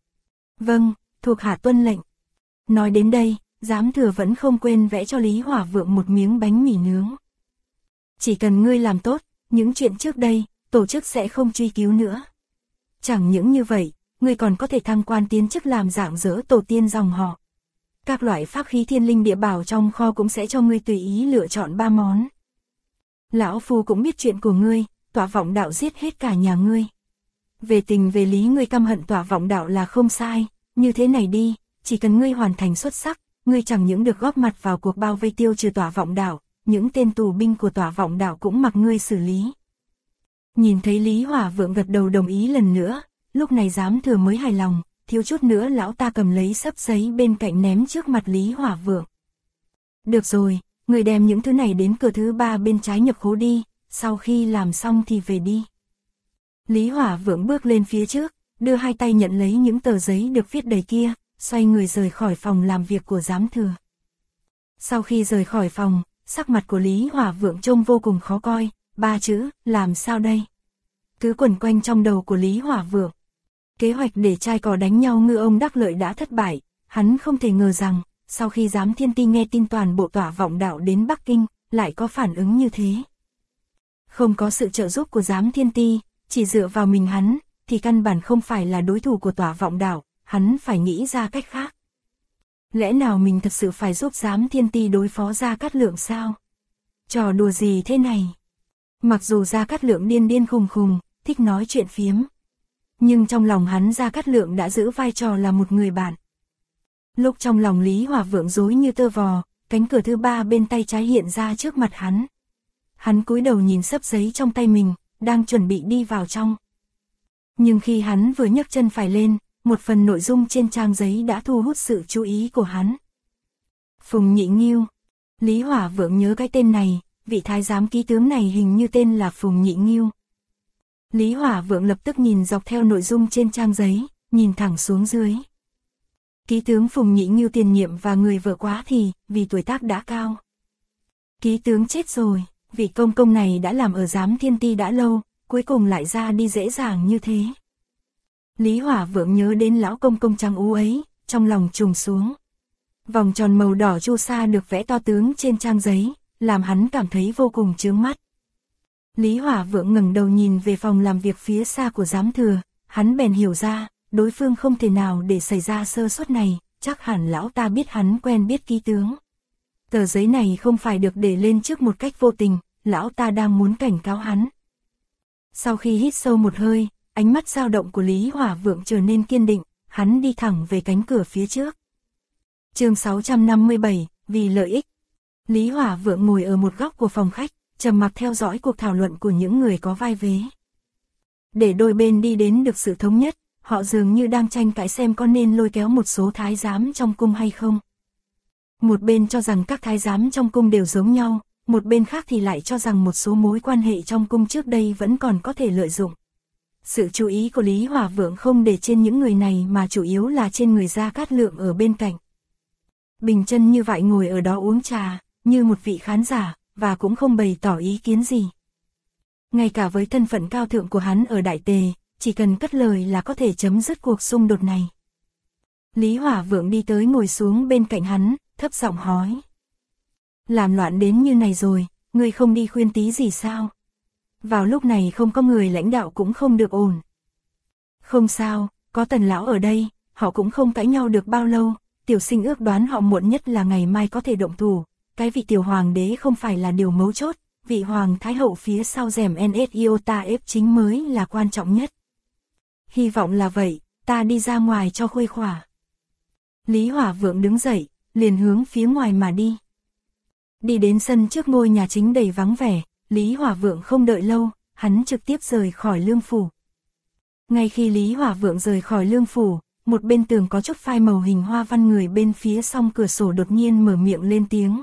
Vâng, thuộc hạ tuân lệnh. Nói đến đây, giám thừa vẫn không quên vẽ cho Lý Hỏa Vượng một miếng bánh mì nướng. Chỉ cần ngươi làm tốt, những chuyện trước đây, tổ chức sẽ không truy cứu nữa. Chẳng những như vậy, ngươi còn có thể thăng quan tiến chức làm rạng rỡ tổ tiên dòng họ. Các loại pháp khí thiên linh địa bảo trong kho cũng sẽ cho ngươi tùy ý lựa chọn 3 món. Lão phu cũng biết chuyện của ngươi, Tỏa Vọng Đạo giết hết cả nhà ngươi. Về tình về lý ngươi căm hận Tỏa Vọng Đạo là không sai, như thế này đi, chỉ cần ngươi hoàn thành xuất sắc, ngươi chẳng những được góp mặt vào cuộc bao vây tiêu trừ Tỏa Vọng Đạo, những tên tù binh của Tỏa Vọng Đạo cũng mặc ngươi xử lý. Nhìn thấy Lý Hỏa Vượng gật đầu đồng ý lần nữa, lúc này giám thừa mới hài lòng, thiếu chút nữa lão ta cầm lấy xấp giấy bên cạnh ném trước mặt Lý Hỏa Vượng. Được rồi, người đem những thứ này đến cửa thứ 3 bên trái nhập khố đi, sau khi làm xong thì về đi. Lý Hỏa Vượng bước lên phía trước, đưa hai tay nhận lấy những tờ giấy được viết đầy kia, xoay người rời khỏi phòng làm việc của giám thừa. Sau khi rời khỏi phòng, sắc mặt của Lý Hỏa Vượng trông vô cùng khó coi, 3 chữ, làm sao đây? Cứ quẩn quanh trong đầu của Lý Hỏa Vượng. Kế hoạch để trai cò đánh nhau ngư ông đắc lợi đã thất bại, hắn không thể ngờ rằng, sau khi giám thiên ti nghe tin toàn bộ Tỏa Vọng Đạo đến Bắc Kinh, lại có phản ứng như thế. Không có sự trợ giúp của giám thiên ti, chỉ dựa vào mình hắn, thì căn bản không phải là đối thủ của Tỏa Vọng Đạo, hắn phải nghĩ ra cách khác. Lẽ nào mình thật sự phải giúp giám thiên ti đối phó Gia Cát Lượng sao? Trò đùa gì thế này? Mặc dù Gia Cát Lượng điên điên khùng khùng, thích nói chuyện phiếm, nhưng trong lòng hắn Gia Cát Lượng đã giữ vai trò là một người bạn. Lúc trong lòng Lý Hỏa Vượng rối như tơ vò, cánh cửa thứ ba bên tay trái hiện ra trước mặt hắn. Hắn cúi đầu nhìn xấp giấy trong tay mình, đang chuẩn bị đi vào trong. Nhưng khi hắn vừa nhấc chân phải lên, một phần nội dung trên trang giấy đã thu hút sự chú ý của hắn. Phùng Nhị Nghiêu. Lý Hỏa Vượng nhớ cái tên này, vị thái giám ký tướng này hình như tên là Phùng Nhị Nghiêu. Lý Hỏa Vượng lập tức nhìn dọc theo nội dung trên trang giấy, nhìn thẳng xuống dưới. Ký tướng Phùng Nhị Nghiêu tiền nhiệm và người vợ quá thì, vì tuổi tác đã cao. Ký tướng chết rồi, vị công công này đã làm ở giám thiên ti đã lâu, cuối cùng lại ra đi dễ dàng như thế. Lý Hỏa Vượng nhớ đến lão công công trắng ú ấy, trong lòng trùng xuống. Vòng tròn màu đỏ chu sa được vẽ to tướng trên trang giấy, làm hắn cảm thấy vô cùng chướng mắt. Lý Hỏa Vượng ngẩng đầu nhìn về phòng làm việc phía xa của giám thừa, hắn bèn hiểu ra, đối phương không thể nào để xảy ra sơ suất này, chắc hẳn lão ta biết hắn quen biết ký tướng. Tờ giấy này không phải được để lên trước một cách vô tình, lão ta đang muốn cảnh cáo hắn. Sau khi hít sâu một hơi, ánh mắt dao động của Lý Hỏa Vượng trở nên kiên định, hắn đi thẳng về cánh cửa phía trước. Chương 657, vì lợi ích. Lý Hỏa Vượng ngồi ở một góc của phòng khách, trầm mặc theo dõi cuộc thảo luận của những người có vai vế. Để đôi bên đi đến được sự thống nhất, họ dường như đang tranh cãi xem có nên lôi kéo một số thái giám trong cung hay không. Một bên cho rằng các thái giám trong cung đều giống nhau, một bên khác thì lại cho rằng một số mối quan hệ trong cung trước đây vẫn còn có thể lợi dụng. Sự chú ý của Lý Hỏa Vượng không để trên những người này mà chủ yếu là trên người Gia Cát Lượng ở bên cạnh. Bình chân như vậy ngồi ở đó uống trà, như một vị khán giả, và cũng không bày tỏ ý kiến gì. Ngay cả với thân phận cao thượng của hắn ở Đại Tề, chỉ cần cất lời là có thể chấm dứt cuộc xung đột này. Lý Hỏa Vượng đi tới ngồi xuống bên cạnh hắn, thấp giọng hỏi. Làm loạn đến như này rồi, ngươi không đi khuyên tí gì sao? Vào lúc này không có người lãnh đạo cũng không được ổn. Không sao, có Tần lão ở đây, họ cũng không cãi nhau được bao lâu, tiểu sinh ước đoán họ muộn nhất là ngày mai có thể động thủ. Cái vị tiểu hoàng đế không phải là điều mấu chốt, vị hoàng thái hậu phía sau rèm NSIOTA ép chính mới là quan trọng nhất. Hy vọng là vậy, ta đi ra ngoài cho khuây khỏa. Lý Hỏa Vượng đứng dậy, liền hướng phía ngoài mà đi. Đi đến sân trước ngôi nhà chính đầy vắng vẻ, Lý Hỏa Vượng không đợi lâu, hắn trực tiếp rời khỏi lương phủ. Ngay khi Lý Hỏa Vượng rời khỏi lương phủ, một bên tường có chút phai màu hình hoa văn người bên phía song cửa sổ đột nhiên mở miệng lên tiếng.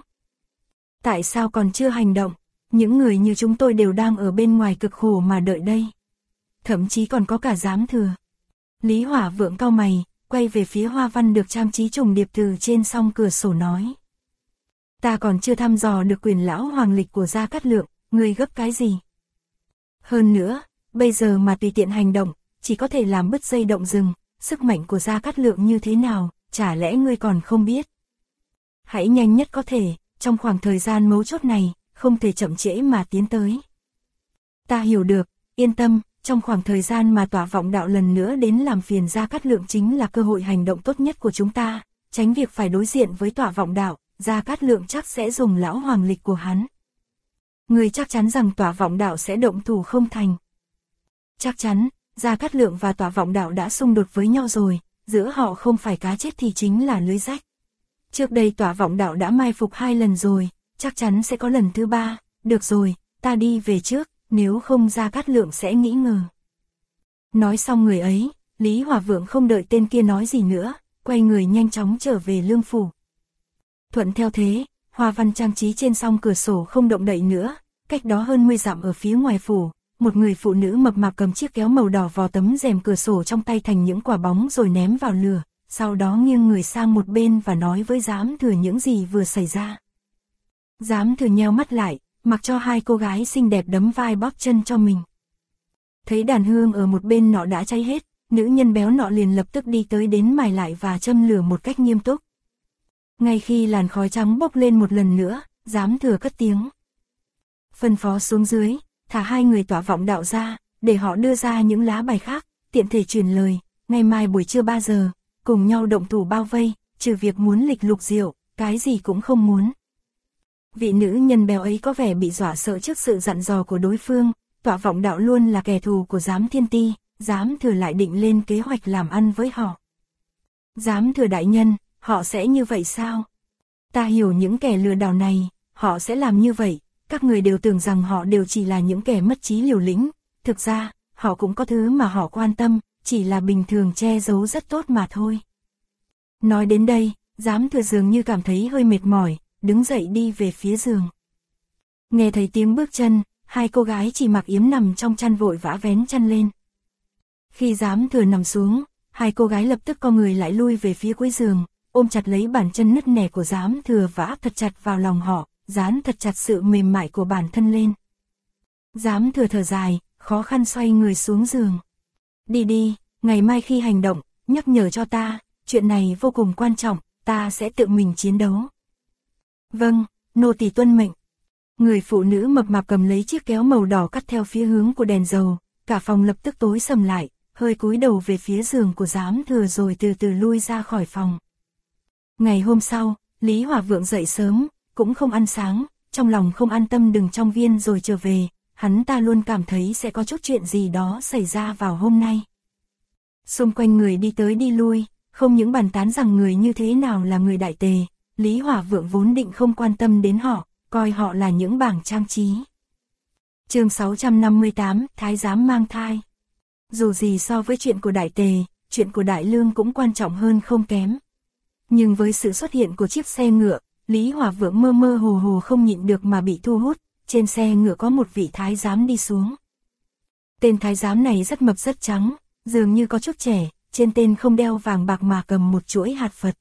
Tại sao còn chưa hành động? Những người như chúng tôi đều đang ở bên ngoài cực khổ mà đợi đây. Thậm chí còn có cả giám thừa. Lý Hỏa Vượng cau mày, quay về phía hoa văn được trang trí trùng điệp từ trên song cửa sổ nói. Ta còn chưa thăm dò được quyền lão hoàng lịch của Gia Cát Lượng, ngươi gấp cái gì? Hơn nữa, bây giờ mà tùy tiện hành động, chỉ có thể làm bứt dây động rừng, sức mạnh của Gia Cát Lượng như thế nào, chả lẽ ngươi còn không biết? Hãy nhanh nhất có thể, trong khoảng thời gian mấu chốt này, không thể chậm trễ mà tiến tới. Ta hiểu được, yên tâm, trong khoảng thời gian mà Tỏa Vọng Đạo lần nữa đến làm phiền Gia Cát Lượng chính là cơ hội hành động tốt nhất của chúng ta, tránh việc phải đối diện với Tỏa Vọng Đạo, Gia Cát Lượng chắc sẽ dùng lão hoàng lịch của hắn. Người chắc chắn rằng Tỏa Vọng Đạo sẽ động thủ không thành. Chắc chắn, Gia Cát Lượng và Tỏa Vọng Đạo đã xung đột với nhau rồi, giữa họ không phải cá chết thì chính là lưới rách. Trước đây Tỏa Vọng Đạo đã mai phục 2 lần rồi, chắc chắn sẽ có lần thứ 3, được rồi, ta đi về trước, nếu không Gia Cát Lượng sẽ nghĩ ngờ. Nói xong người ấy, Lý Hỏa Vượng không đợi tên kia nói gì nữa, quay người nhanh chóng trở về lương phủ. Thuận theo thế, hoa văn trang trí trên song cửa sổ không động đậy nữa, cách đó hơn 10 dặm ở phía ngoài phủ, một người phụ nữ mập mạp cầm chiếc kéo màu đỏ vò tấm rèm cửa sổ trong tay thành những quả bóng rồi ném vào lửa, sau đó nghiêng người sang một bên và nói với giám thừa những gì vừa xảy ra. Giám thừa nheo mắt lại, mặc cho 2 cô gái xinh đẹp đấm vai bóp chân cho mình. Thấy đàn hương ở một bên nọ đã cháy hết, nữ nhân béo nọ liền lập tức đi tới đến mài lại và châm lửa một cách nghiêm túc. Ngay khi làn khói trắng bốc lên một lần nữa, giám thừa cất tiếng. Phân phó xuống dưới, thả 2 người Tỏa Vọng Đạo ra, để họ đưa ra những lá bài khác, tiện thể truyền lời, ngày mai buổi trưa 3 giờ, cùng nhau động thủ bao vây, trừ việc muốn lịch lục rượu, cái gì cũng không muốn. Vị nữ nhân béo ấy có vẻ bị dọa sợ trước sự dặn dò của đối phương, Tọa Vọng Đạo luôn là kẻ thù của Giám Thiên Ti, Giám Thừa lại định lên kế hoạch làm ăn với họ. Giám Thừa đại nhân, họ sẽ như vậy sao? Ta hiểu những kẻ lừa đảo này, họ sẽ làm như vậy, các người đều tưởng rằng họ đều chỉ là những kẻ mất trí liều lĩnh, thực ra, họ cũng có thứ mà họ quan tâm, chỉ là bình thường che giấu rất tốt mà thôi. Nói đến đây, Giám Thừa dường như cảm thấy hơi mệt mỏi, đứng dậy đi về phía giường. Nghe thấy tiếng bước chân, hai cô gái chỉ mặc yếm nằm trong chăn vội vã vén chăn lên. Khi Giám Thừa nằm xuống, hai cô gái lập tức co người lại lui về phía cuối giường, ôm chặt lấy bàn chân nứt nẻ của Giám Thừa và áp thật chặt vào lòng họ, dán thật chặt sự mềm mại của bản thân lên. Giám Thừa thở dài, khó khăn xoay người xuống giường. Đi đi, ngày mai khi hành động, nhắc nhở cho ta, chuyện này vô cùng quan trọng, ta sẽ tự mình chiến đấu. Vâng, nô tỳ tuân mệnh. Người phụ nữ mập mạp cầm lấy chiếc kéo màu đỏ cắt theo phía hướng của đèn dầu, cả phòng lập tức tối sầm lại, hơi cúi đầu về phía giường của Giám Thừa rồi từ từ lui ra khỏi phòng. Ngày hôm sau, Lý Hỏa Vượng dậy sớm, cũng không ăn sáng, trong lòng không an tâm đừng trong viên rồi trở về, hắn ta luôn cảm thấy sẽ có chút chuyện gì đó xảy ra vào hôm nay. Xung quanh người đi tới đi lui, không những bàn tán rằng người như thế nào là người đại tề, Lý Hỏa Vượng vốn định không quan tâm đến họ, coi họ là những bảng trang trí. Chương 658, Thái giám mang thai. Dù gì so với chuyện của đại tề, chuyện của đại lương cũng quan trọng hơn không kém. Nhưng với sự xuất hiện của chiếc xe ngựa, Lý Hỏa Vượng mơ mơ hồ hồ không nhịn được mà bị thu hút, trên xe ngựa có một vị thái giám đi xuống. Tên thái giám này rất mập rất trắng, dường như có chút trẻ, trên tên không đeo vàng bạc mà cầm một chuỗi hạt Phật.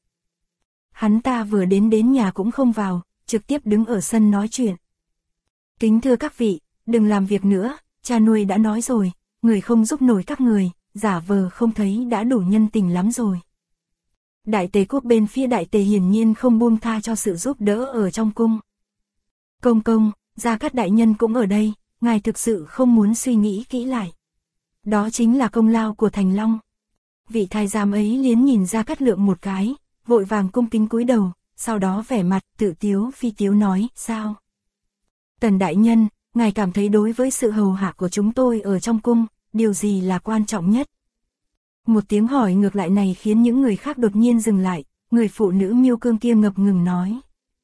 Hắn ta vừa đến nhà cũng không vào, trực tiếp đứng ở sân nói chuyện. Kính thưa các vị, đừng làm việc nữa, cha nuôi đã nói rồi, người không giúp nổi các người, giả vờ không thấy đã đủ nhân tình lắm rồi. Đại tề quốc bên phía đại tề hiển nhiên không buông tha cho sự giúp đỡ ở trong cung. Công công, Gia Cát đại nhân cũng ở đây, ngài thực sự không muốn suy nghĩ kỹ lại. Đó chính là công lao của Thành Long. Vị thái giám ấy liếc nhìn Gia Cát Lượng một cái, vội vàng cung kính cúi đầu, sau đó vẻ mặt tự tiếu phi tiếu nói, sao? Tần đại nhân, ngài cảm thấy đối với sự hầu hạ của chúng tôi ở trong cung, điều gì là quan trọng nhất? Một tiếng hỏi ngược lại này khiến những người khác đột nhiên dừng lại, người phụ nữ Miêu Cương kia ngập ngừng nói.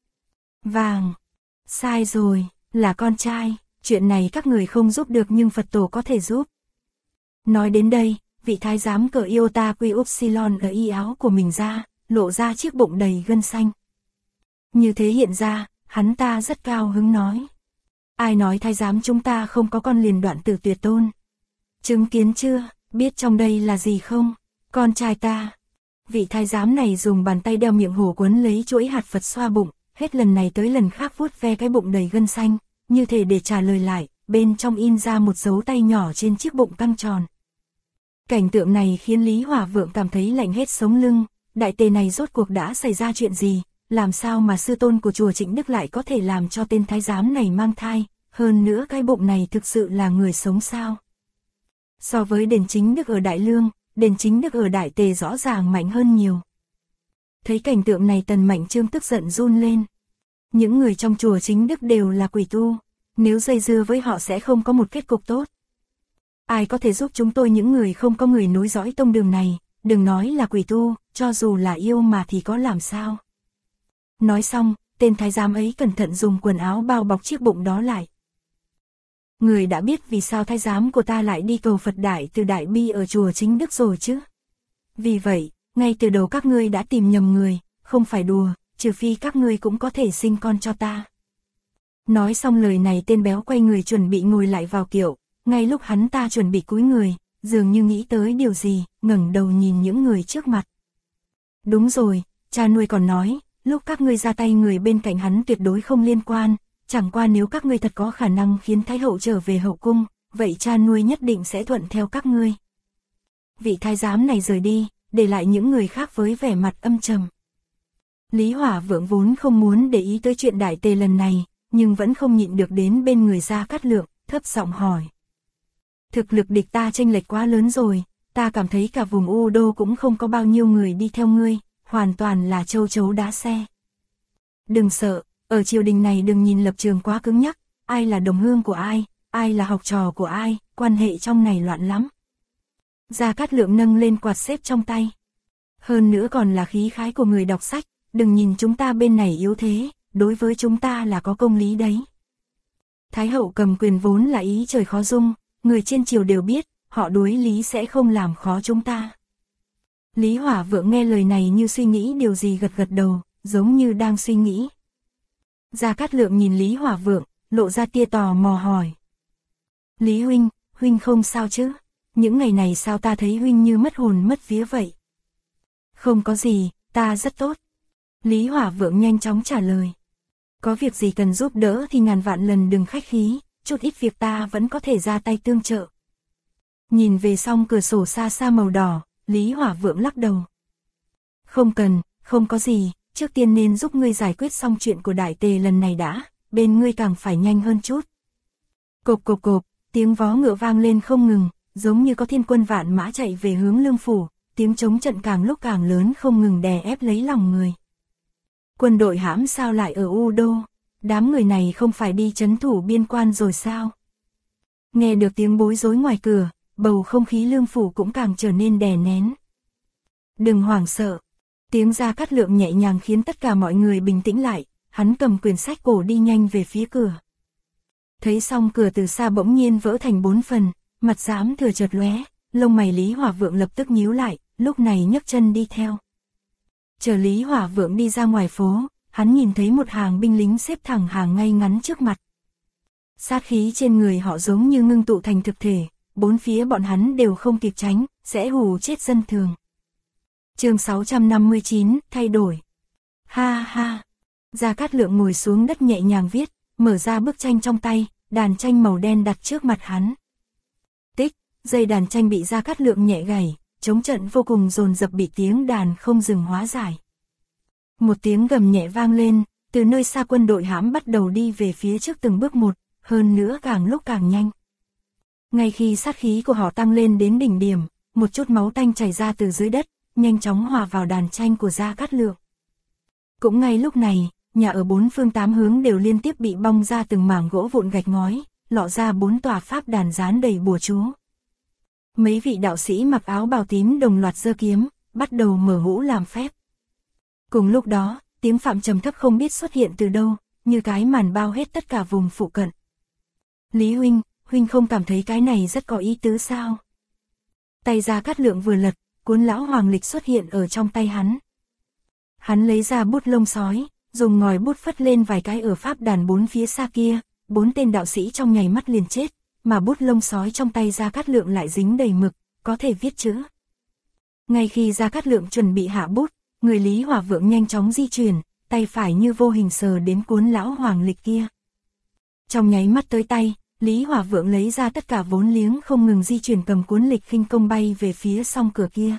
Vàng, sai rồi, là con trai, chuyện này các người không giúp được nhưng Phật tổ có thể giúp. Nói đến đây, vị thái giám cởi iota quy upsilon ở y áo của mình ra, lộ ra chiếc bụng đầy gân xanh. Như thế hiện ra, hắn ta rất cao hứng nói. Ai nói thái giám chúng ta không có con liền đoạn tử tuyệt tôn? Chứng kiến chưa, biết trong đây là gì không? Con trai ta. Vị thái giám này dùng bàn tay đeo miệng hổ quấn lấy chuỗi hạt Phật xoa bụng, hết lần này tới lần khác vuốt ve cái bụng đầy gân xanh, như thể để trả lời lại, bên trong in ra một dấu tay nhỏ trên chiếc bụng căng tròn. Cảnh tượng này khiến Lý Hỏa Vượng cảm thấy lạnh hết sống lưng, đại tề này rốt cuộc đã xảy ra chuyện gì, làm sao mà sư tôn của chùa Trịnh Đức lại có thể làm cho tên thái giám này mang thai, hơn nữa cái bụng này thực sự là người sống sao? So với đền Chính Đức ở Đại Lương, đền Chính Đức ở Đại Tề rõ ràng mạnh hơn nhiều. Thấy cảnh tượng này Tần Mạnh Trương tức giận run lên. Những người trong chùa Chính Đức đều là quỷ tu, nếu dây dưa với họ sẽ không có một kết cục tốt. Ai có thể giúp chúng tôi những người không có người nối dõi tông đường này, đừng nói là quỷ tu, cho dù là yêu mà thì có làm sao. Nói xong, tên thái giám ấy cẩn thận dùng quần áo bao bọc chiếc bụng đó lại. Người đã biết vì sao thái giám của ta lại đi cầu Phật Đại từ Đại Bi ở chùa Chính Đức rồi chứ? Vì vậy, ngay từ đầu các ngươi đã tìm nhầm người, không phải đùa, trừ phi các ngươi cũng có thể sinh con cho ta. Nói xong lời này tên béo quay người chuẩn bị ngồi lại vào kiệu, ngay lúc hắn ta chuẩn bị cúi người, dường như nghĩ tới điều gì, ngẩng đầu nhìn những người trước mặt. Đúng rồi, cha nuôi còn nói, lúc các ngươi ra tay người bên cạnh hắn tuyệt đối không liên quan, chẳng qua nếu các ngươi thật có khả năng khiến Thái hậu trở về hậu cung, vậy cha nuôi nhất định sẽ thuận theo các ngươi. Vị thái giám này rời đi, để lại những người khác với vẻ mặt âm trầm. Lý Hỏa Vượng vốn không muốn để ý tới chuyện đại tề lần này, nhưng vẫn không nhịn được đến bên người Gia Cát Lượng, thấp giọng hỏi. Thực lực địch ta chênh lệch quá lớn rồi, ta cảm thấy cả vùng U Đô cũng không có bao nhiêu người đi theo ngươi, hoàn toàn là châu chấu đá xe. Đừng sợ, Ở triều đình này đừng nhìn lập trường quá cứng nhắc, ai là đồng hương của ai là học trò của ai, quan hệ trong này loạn lắm. Gia Cát Lượng nâng lên quạt xếp trong tay. Hơn nữa còn là khí khái của người đọc sách, đừng nhìn chúng ta bên này yếu thế, đối với chúng ta là có công lý đấy. Thái hậu cầm quyền vốn là ý trời khó dung, người trên triều đều biết, họ đối lý sẽ không làm khó chúng ta. Lý Hỏa Vượng nghe lời này như suy nghĩ điều gì gật gật đầu, giống như đang suy nghĩ. Gia Cát Lượng nhìn Lý Hỏa Vượng, lộ ra tia tò mò hỏi. Lý huynh, huynh không sao chứ? Những ngày này sao ta thấy huynh như mất hồn mất vía vậy? Không có gì, ta rất tốt. Lý Hỏa Vượng nhanh chóng trả lời. Có việc gì cần giúp đỡ thì ngàn vạn lần đừng khách khí, chút ít việc ta vẫn có thể ra tay tương trợ. Nhìn về song cửa sổ xa xa màu đỏ, Lý Hỏa Vượng lắc đầu. Không cần, không có gì, trước tiên nên giúp ngươi giải quyết xong chuyện của đại tề lần này đã, bên ngươi càng phải nhanh hơn chút. Cộp cộp cộp, tiếng vó ngựa vang lên không ngừng, giống như có thiên quân vạn mã chạy về hướng Lương phủ, tiếng chống trận càng lúc càng lớn không ngừng đè ép lấy lòng người. Quân đội hãm sao lại ở U Đô, đám người này không phải đi trấn thủ biên quan rồi sao? Nghe được tiếng bối rối ngoài cửa, bầu không khí Lương phủ cũng càng trở nên đè nén. Đừng hoảng sợ. Tiếng Gia Cát Lượng nhẹ nhàng khiến tất cả mọi người bình tĩnh lại, hắn cầm quyển sách cổ đi nhanh về phía cửa. Thấy xong cửa từ xa bỗng nhiên vỡ thành 4 phần, mặt Giám Thừa chợt lóe, lông mày Lý Hỏa Vượng lập tức nhíu lại, lúc này nhấc chân đi theo. Chờ Lý Hỏa Vượng đi ra ngoài phố, hắn nhìn thấy một hàng binh lính xếp thẳng hàng ngay ngắn trước mặt. Sát khí trên người họ giống như ngưng tụ thành thực thể, bốn phía bọn hắn đều không kịp tránh, sẽ hù chết dân thường. Chương 659, thay đổi. Ha ha. Gia Cát Lượng ngồi xuống đất nhẹ nhàng viết, mở ra bức tranh trong tay, đàn tranh màu đen đặt trước mặt hắn. Tích, dây đàn tranh bị Gia Cát Lượng nhẹ gảy, chống trận vô cùng dồn dập bị tiếng đàn không dừng hóa giải. Một tiếng gầm nhẹ vang lên, từ nơi xa quân đội hãm bắt đầu đi về phía trước từng bước một, hơn nữa càng lúc càng nhanh. Ngay khi sát khí của họ tăng lên đến đỉnh điểm, một chút máu tanh chảy ra từ dưới đất, nhanh chóng hòa vào đàn tranh của Gia Cát Lượng. Cũng ngay lúc này, nhà ở bốn phương tám hướng đều liên tiếp bị bong ra từng mảng gỗ vụn gạch ngói, lọ ra 4 tòa pháp đàn dán đầy bùa chú. Mấy vị đạo sĩ mặc áo bào tím đồng loạt giơ kiếm, bắt đầu mở hũ làm phép. Cùng lúc đó, tiếng phạm trầm thấp không biết xuất hiện từ đâu, như cái màn bao hết tất cả vùng phụ cận. Lý huynh, huynh không cảm thấy cái này rất có ý tứ sao? Tay Gia Cát Lượng vừa lật, cuốn lão hoàng lịch xuất hiện ở trong tay hắn. Hắn lấy ra bút lông sói, dùng ngòi bút phất lên vài cái ở pháp đàn bốn phía xa kia, 4 tên đạo sĩ trong nháy mắt liền chết, mà bút lông sói trong tay Gia Cát Lượng lại dính đầy mực, có thể viết chữ. Ngay khi Gia Cát Lượng chuẩn bị hạ bút, người Lý Hỏa Vượng nhanh chóng di chuyển, tay phải như vô hình sờ đến cuốn lão hoàng lịch kia. Trong nháy mắt tới tay, Lý Hỏa Vượng lấy ra tất cả vốn liếng không ngừng di chuyển cầm cuốn lịch khinh công bay về phía song cửa kia.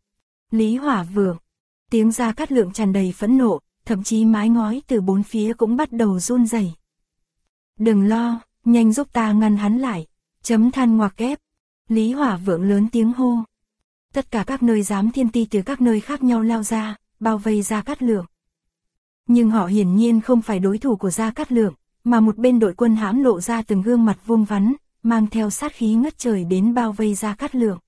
Lý Hỏa Vượng, tiếng Gia Cát Lượng tràn đầy phẫn nộ, thậm chí mái ngói từ bốn phía cũng bắt đầu run rẩy. Đừng lo, nhanh giúp ta ngăn hắn lại, chấm than ngoặc kép. Lý Hỏa Vượng lớn tiếng hô. Tất cả các nơi giám thiên ti từ các nơi khác nhau lao ra, bao vây Gia Cát Lượng. Nhưng họ hiển nhiên không phải đối thủ của Gia Cát Lượng, mà một bên đội quân hãm lộ ra từng gương mặt vuông vắn, mang theo sát khí ngất trời đến bao vây Gia Cát Lượng.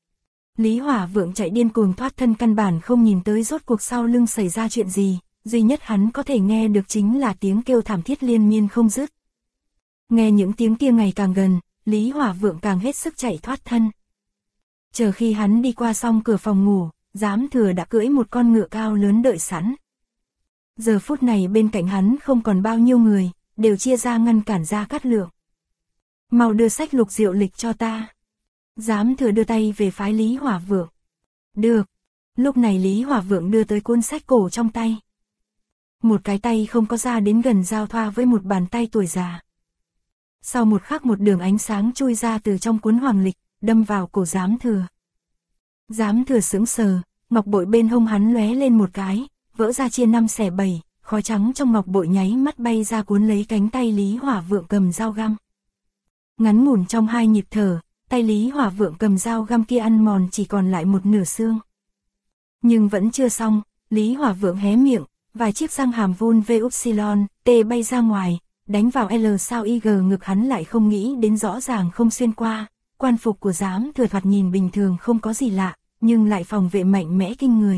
Lý Hỏa Vượng chạy điên cuồng thoát thân căn bản không nhìn tới rốt cuộc sau lưng xảy ra chuyện gì, duy nhất hắn có thể nghe được chính là tiếng kêu thảm thiết liên miên không dứt. Nghe những tiếng kia ngày càng gần, Lý Hỏa Vượng càng hết sức chạy thoát thân. Chờ khi hắn đi qua xong cửa phòng ngủ, Giám Thừa đã cưỡi một con ngựa cao lớn đợi sẵn. Giờ phút này bên cạnh hắn không còn bao nhiêu người, đều chia ra ngăn cản Gia Cát Lượng. Mau đưa sách lục diệu lịch cho ta. Giám Thừa đưa tay về phái Lý Hỏa Vượng. Được. Lúc này Lý Hỏa Vượng đưa tới cuốn sách cổ trong tay. Một cái tay không có ra đến gần giao thoa với một bàn tay tuổi già. Sau một khắc một đường ánh sáng chui ra từ trong cuốn hoàng lịch, đâm vào cổ Giám Thừa. Giám Thừa sững sờ, ngọc bội bên hông hắn lóe lên một cái, vỡ ra chia 5 xẻ 7, khói trắng trong ngọc bội nháy mắt bay ra cuốn lấy cánh tay Lý Hỏa Vượng cầm dao găm. Ngắn ngủn trong 2 nhịp thở, tay Lý Hỏa Vượng cầm dao găm kia ăn mòn chỉ còn lại một nửa xương. Nhưng vẫn chưa xong, Lý Hỏa Vượng hé miệng, vài chiếc răng hàm vun VY, T bay ra ngoài, đánh vào L sao IG ngực hắn lại không nghĩ đến rõ ràng không xuyên qua, quan phục của giám thừa thoạt nhìn bình thường không có gì lạ, nhưng lại phòng vệ mạnh mẽ kinh người.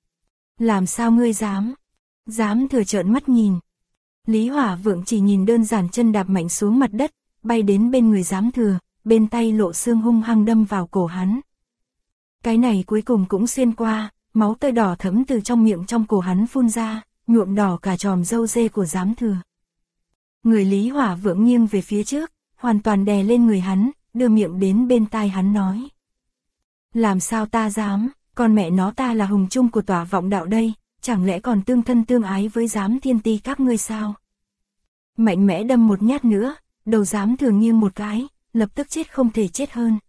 Làm sao ngươi dám? Giám thừa trợn mắt nhìn. Lý Hỏa Vượng chỉ nhìn đơn giản chân đạp mạnh xuống mặt đất, bay đến bên người giám thừa, bên tay lộ xương hung hăng đâm vào cổ hắn. Cái này cuối cùng cũng xuyên qua, máu tươi đỏ thẫm từ trong miệng trong cổ hắn phun ra, nhuộm đỏ cả tròm râu dê của giám thừa. Người Lý Hỏa Vượng nghiêng về phía trước, hoàn toàn đè lên người hắn, đưa miệng đến bên tai hắn nói. Làm sao ta dám, con mẹ nó ta là hùng trung của Tỏa Vọng Đạo đây, chẳng lẽ còn tương thân tương ái với giám thiên ti các ngươi sao? Mạnh mẽ đâm một nhát nữa, đầu giám thừa nghiêng một cái, lập tức chết không thể chết hơn.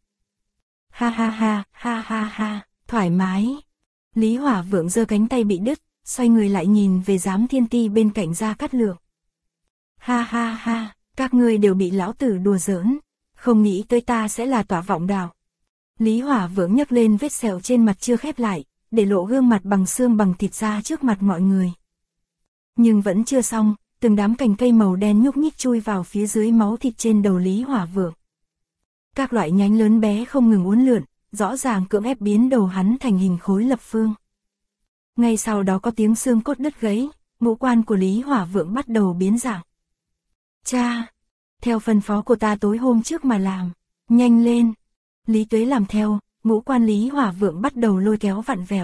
Ha ha ha, ha ha ha, thoải mái. Lý Hỏa Vượng giơ cánh tay bị đứt, xoay người lại nhìn về giám thiên ti bên cạnh Gia Cát Lượng. Ha ha ha, các ngươi đều bị lão tử đùa giỡn, không nghĩ tới ta sẽ là Tỏa Vọng Đạo. Lý Hỏa Vượng nhấc lên vết sẹo trên mặt chưa khép lại, để lộ gương mặt bằng xương bằng thịt ra trước mặt mọi người. Nhưng vẫn chưa xong, từng đám cành cây màu đen nhúc nhích chui vào phía dưới máu thịt trên đầu Lý Hỏa Vượng. Các loại nhánh lớn bé không ngừng uốn lượn, rõ ràng cưỡng ép biến đầu hắn thành hình khối lập phương. Ngay sau đó có tiếng xương cốt đứt gãy, ngũ quan của Lý Hỏa Vượng bắt đầu biến dạng. Cha, theo phân phó của ta tối hôm trước mà làm, nhanh lên. Lý Tuế làm theo, ngũ quan Lý Hỏa Vượng bắt đầu lôi kéo vặn vẹo.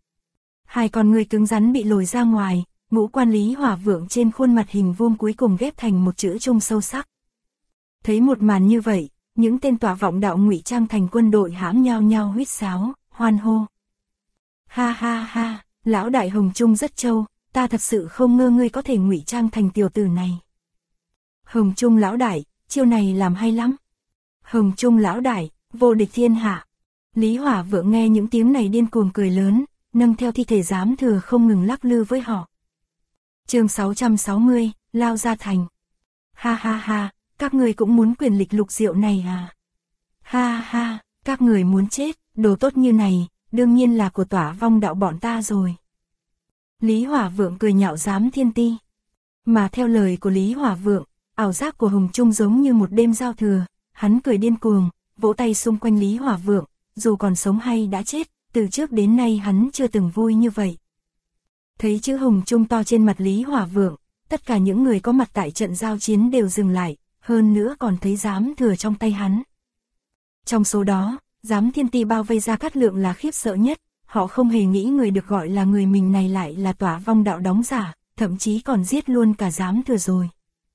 Hai con người cứng rắn bị lồi ra ngoài, ngũ quan Lý Hỏa Vượng trên khuôn mặt hình vuông cuối cùng ghép thành một chữ trung sâu sắc. Thấy một màn như vậy, những tên Tỏa Vọng Đạo ngụy trang thành quân đội hãm nhao nhao huýt sáo, hoan hô. Ha ha ha, lão đại Hồng Trung rất trâu, ta thật sự không ngờ ngươi có thể ngụy trang thành tiểu tử này. Hồng Trung lão đại, chiêu này làm hay lắm. Hồng Trung lão đại, vô địch thiên hạ. Lý Hỏa Vượng nghe những tiếng này điên cuồng cười lớn, nâng theo thi thể giám thừa không ngừng lắc lư với họ. Chương 660, lao ra thành. Ha ha ha, các người cũng muốn quyền lịch lục diệu này à? Ha ha, các người muốn chết, đồ tốt như này, đương nhiên là của Tỏa Vong Đạo bọn ta rồi. Lý Hỏa Vượng cười nhạo giám thiên ti. Mà theo lời của Lý Hỏa Vượng, ảo giác của Hồng Trung giống như một đêm giao thừa, hắn cười điên cuồng, vỗ tay xung quanh Lý Hỏa Vượng, dù còn sống hay đã chết, từ trước đến nay hắn chưa từng vui như vậy. Thấy chữ Hồng Trung to trên mặt Lý Hỏa Vượng, tất cả những người có mặt tại trận giao chiến đều dừng lại, hơn nữa còn thấy giám thừa trong tay hắn. Trong số đó, giám thiên ti bao vây Gia Cát Lượng là khiếp sợ nhất, họ không hề nghĩ người được gọi là người mình này lại là Tỏa Vong Đạo đóng giả, thậm chí còn giết luôn cả giám thừa rồi.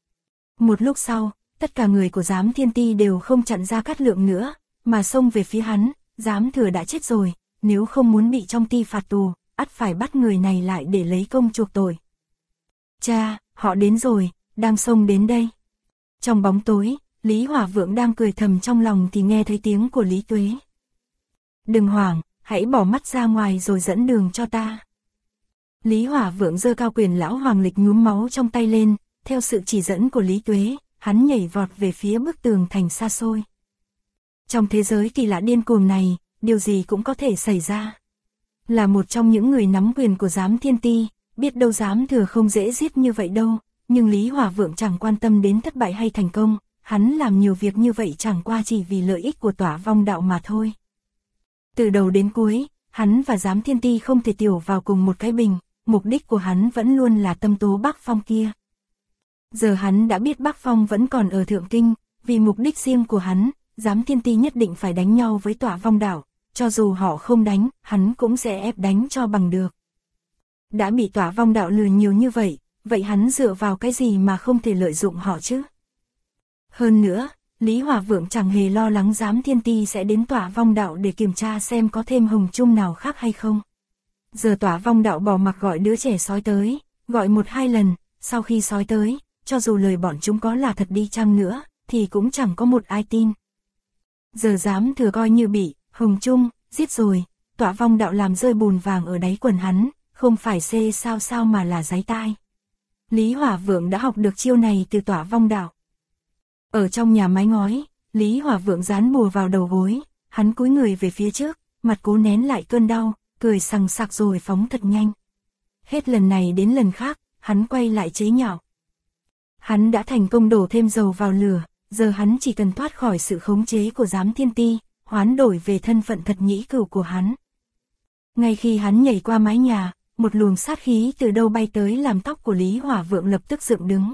Một lúc sau, tất cả người của giám thiên ti đều không chặn Gia Cát Lượng nữa, mà xông về phía hắn, giám thừa đã chết rồi, nếu không muốn bị trong ti phạt tù, ắt phải bắt người này lại để lấy công chuộc tội. Cha, họ đến rồi, đang xông đến đây. Trong bóng tối, Lý Hỏa Vượng đang cười thầm trong lòng thì nghe thấy tiếng của Lý Tuế. Đừng hoảng, hãy bỏ mắt ra ngoài rồi dẫn đường cho ta. Lý Hỏa Vượng giơ cao quyền lão hoàng lịch nhuốm máu trong tay lên, theo sự chỉ dẫn của Lý Tuế, hắn nhảy vọt về phía bức tường thành xa xôi. Trong thế giới kỳ lạ điên cuồng này, điều gì cũng có thể xảy ra. Là một trong những người nắm quyền của giám thiên ti, biết đâu giám thừa không dễ giết như vậy đâu, nhưng Lý Hỏa Vượng chẳng quan tâm đến thất bại hay thành công, hắn làm nhiều việc như vậy chẳng qua chỉ vì lợi ích của Tỏa Vong Đạo mà thôi. Từ đầu đến cuối, hắn và giám thiên ti không thể tiểu vào cùng một cái bình, mục đích của hắn vẫn luôn là tâm tố Bắc Phong kia. Giờ hắn đã biết Bắc Phong vẫn còn ở Thượng Kinh, vì mục đích riêng của hắn, giám thiên ti nhất định phải đánh nhau với Tỏa Vong Đạo, cho dù họ không đánh, hắn cũng sẽ ép đánh cho bằng được. Đã bị Tỏa Vong Đạo lừa nhiều như vậy, vậy hắn dựa vào cái gì mà không thể lợi dụng họ chứ? Hơn nữa, Lý Hỏa Vượng chẳng hề lo lắng giám thiên ti sẽ đến Tỏa Vong Đạo để kiểm tra xem có thêm Hồng Trung nào khác hay không. Giờ Tỏa Vong Đạo bỏ mặc gọi đứa trẻ sói tới, gọi 1-2 lần, sau khi sói tới, cho dù lời bọn chúng có là thật đi chăng nữa, thì cũng chẳng có một ai tin. Giờ giám thừa coi như bị Hồng Trung giết rồi, Tỏa Vong Đạo làm rơi bùn vàng ở đáy quần hắn, không phải xê sao mà là giấy tai. Lý Hỏa Vượng đã học được chiêu này từ Tỏa Vong Đạo. Ở trong nhà mái ngói, Lý Hỏa Vượng dán bùa vào đầu gối, hắn cúi người về phía trước, mặt cố nén lại cơn đau, cười sằng sặc rồi phóng thật nhanh. Hết lần này đến lần khác, hắn quay lại chế nhạo. Hắn đã thành công đổ thêm dầu vào lửa, giờ hắn chỉ cần thoát khỏi sự khống chế của Giám Thiên Ti, hoán đổi về thân phận thật nhĩ cửu của hắn. Ngay khi hắn nhảy qua mái nhà, một luồng sát khí từ đâu bay tới làm tóc của Lý Hỏa Vượng lập tức dựng đứng.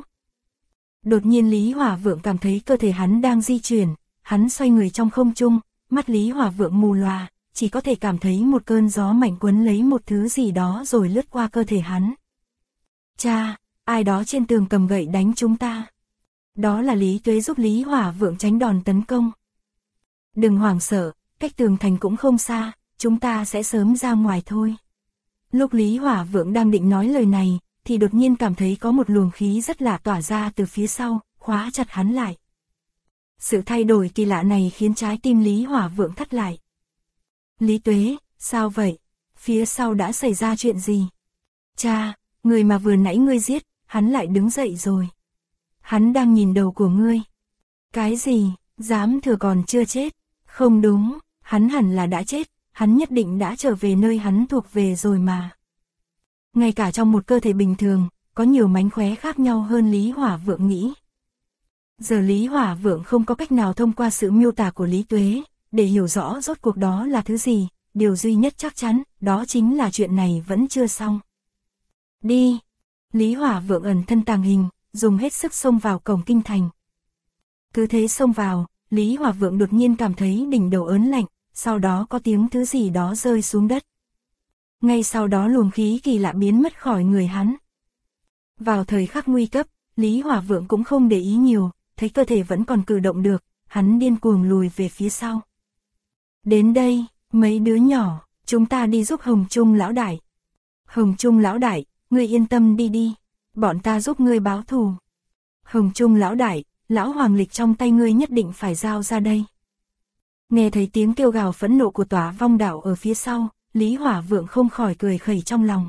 Đột nhiên Lý Hỏa Vượng cảm thấy cơ thể hắn đang di chuyển, hắn xoay người trong không trung, mắt Lý Hỏa Vượng mù lòa, chỉ có thể cảm thấy một cơn gió mạnh quấn lấy một thứ gì đó rồi lướt qua cơ thể hắn. Cha, ai đó trên tường cầm gậy đánh chúng ta. Đó là Lý Tuế giúp Lý Hỏa Vượng tránh đòn tấn công. Đừng hoảng sợ, cách tường thành cũng không xa, chúng ta sẽ sớm ra ngoài thôi. Lúc Lý Hỏa Vượng đang định nói lời này, thì đột nhiên cảm thấy có một luồng khí rất lạ tỏa ra từ phía sau, khóa chặt hắn lại. Sự thay đổi kỳ lạ này khiến trái tim Lý Hỏa Vượng thắt lại. Lý Tuế, sao vậy? Phía sau đã xảy ra chuyện gì? Cha, người mà vừa nãy ngươi giết, hắn lại đứng dậy rồi. Hắn đang nhìn đầu của ngươi. Cái gì? Dám thừa còn chưa chết? Không đúng, hắn hẳn là đã chết, hắn nhất định đã trở về nơi hắn thuộc về rồi mà. Ngay cả trong một cơ thể bình thường, có nhiều mánh khóe khác nhau hơn Lý Hỏa Vượng nghĩ. Giờ Lý Hỏa Vượng không có cách nào thông qua sự miêu tả của Lý Tuế, để hiểu rõ rốt cuộc đó là thứ gì, điều duy nhất chắc chắn, đó chính là chuyện này vẫn chưa xong. Đi! Lý Hỏa Vượng ẩn thân tàng hình, dùng hết sức xông vào cổng kinh thành. Cứ thế xông vào, Lý Hỏa Vượng đột nhiên cảm thấy đỉnh đầu ớn lạnh, sau đó có tiếng thứ gì đó rơi xuống đất. Ngay sau đó luồng khí kỳ lạ biến mất khỏi người hắn. Vào thời khắc nguy cấp, Lý Hỏa Vượng cũng không để ý nhiều, thấy cơ thể vẫn còn cử động được, hắn điên cuồng lùi về phía sau. Đến đây, mấy đứa nhỏ, chúng ta đi giúp Hồng Trung lão đại. Hồng Trung lão đại, ngươi yên tâm đi đi, bọn ta giúp ngươi báo thù. Hồng Trung lão đại, lão hoàng lịch trong tay ngươi nhất định phải giao ra đây. Nghe thấy tiếng kêu gào phẫn nộ của Tỏa Vong Đạo ở phía sau, Lý Hỏa Vượng không khỏi cười khẩy trong lòng.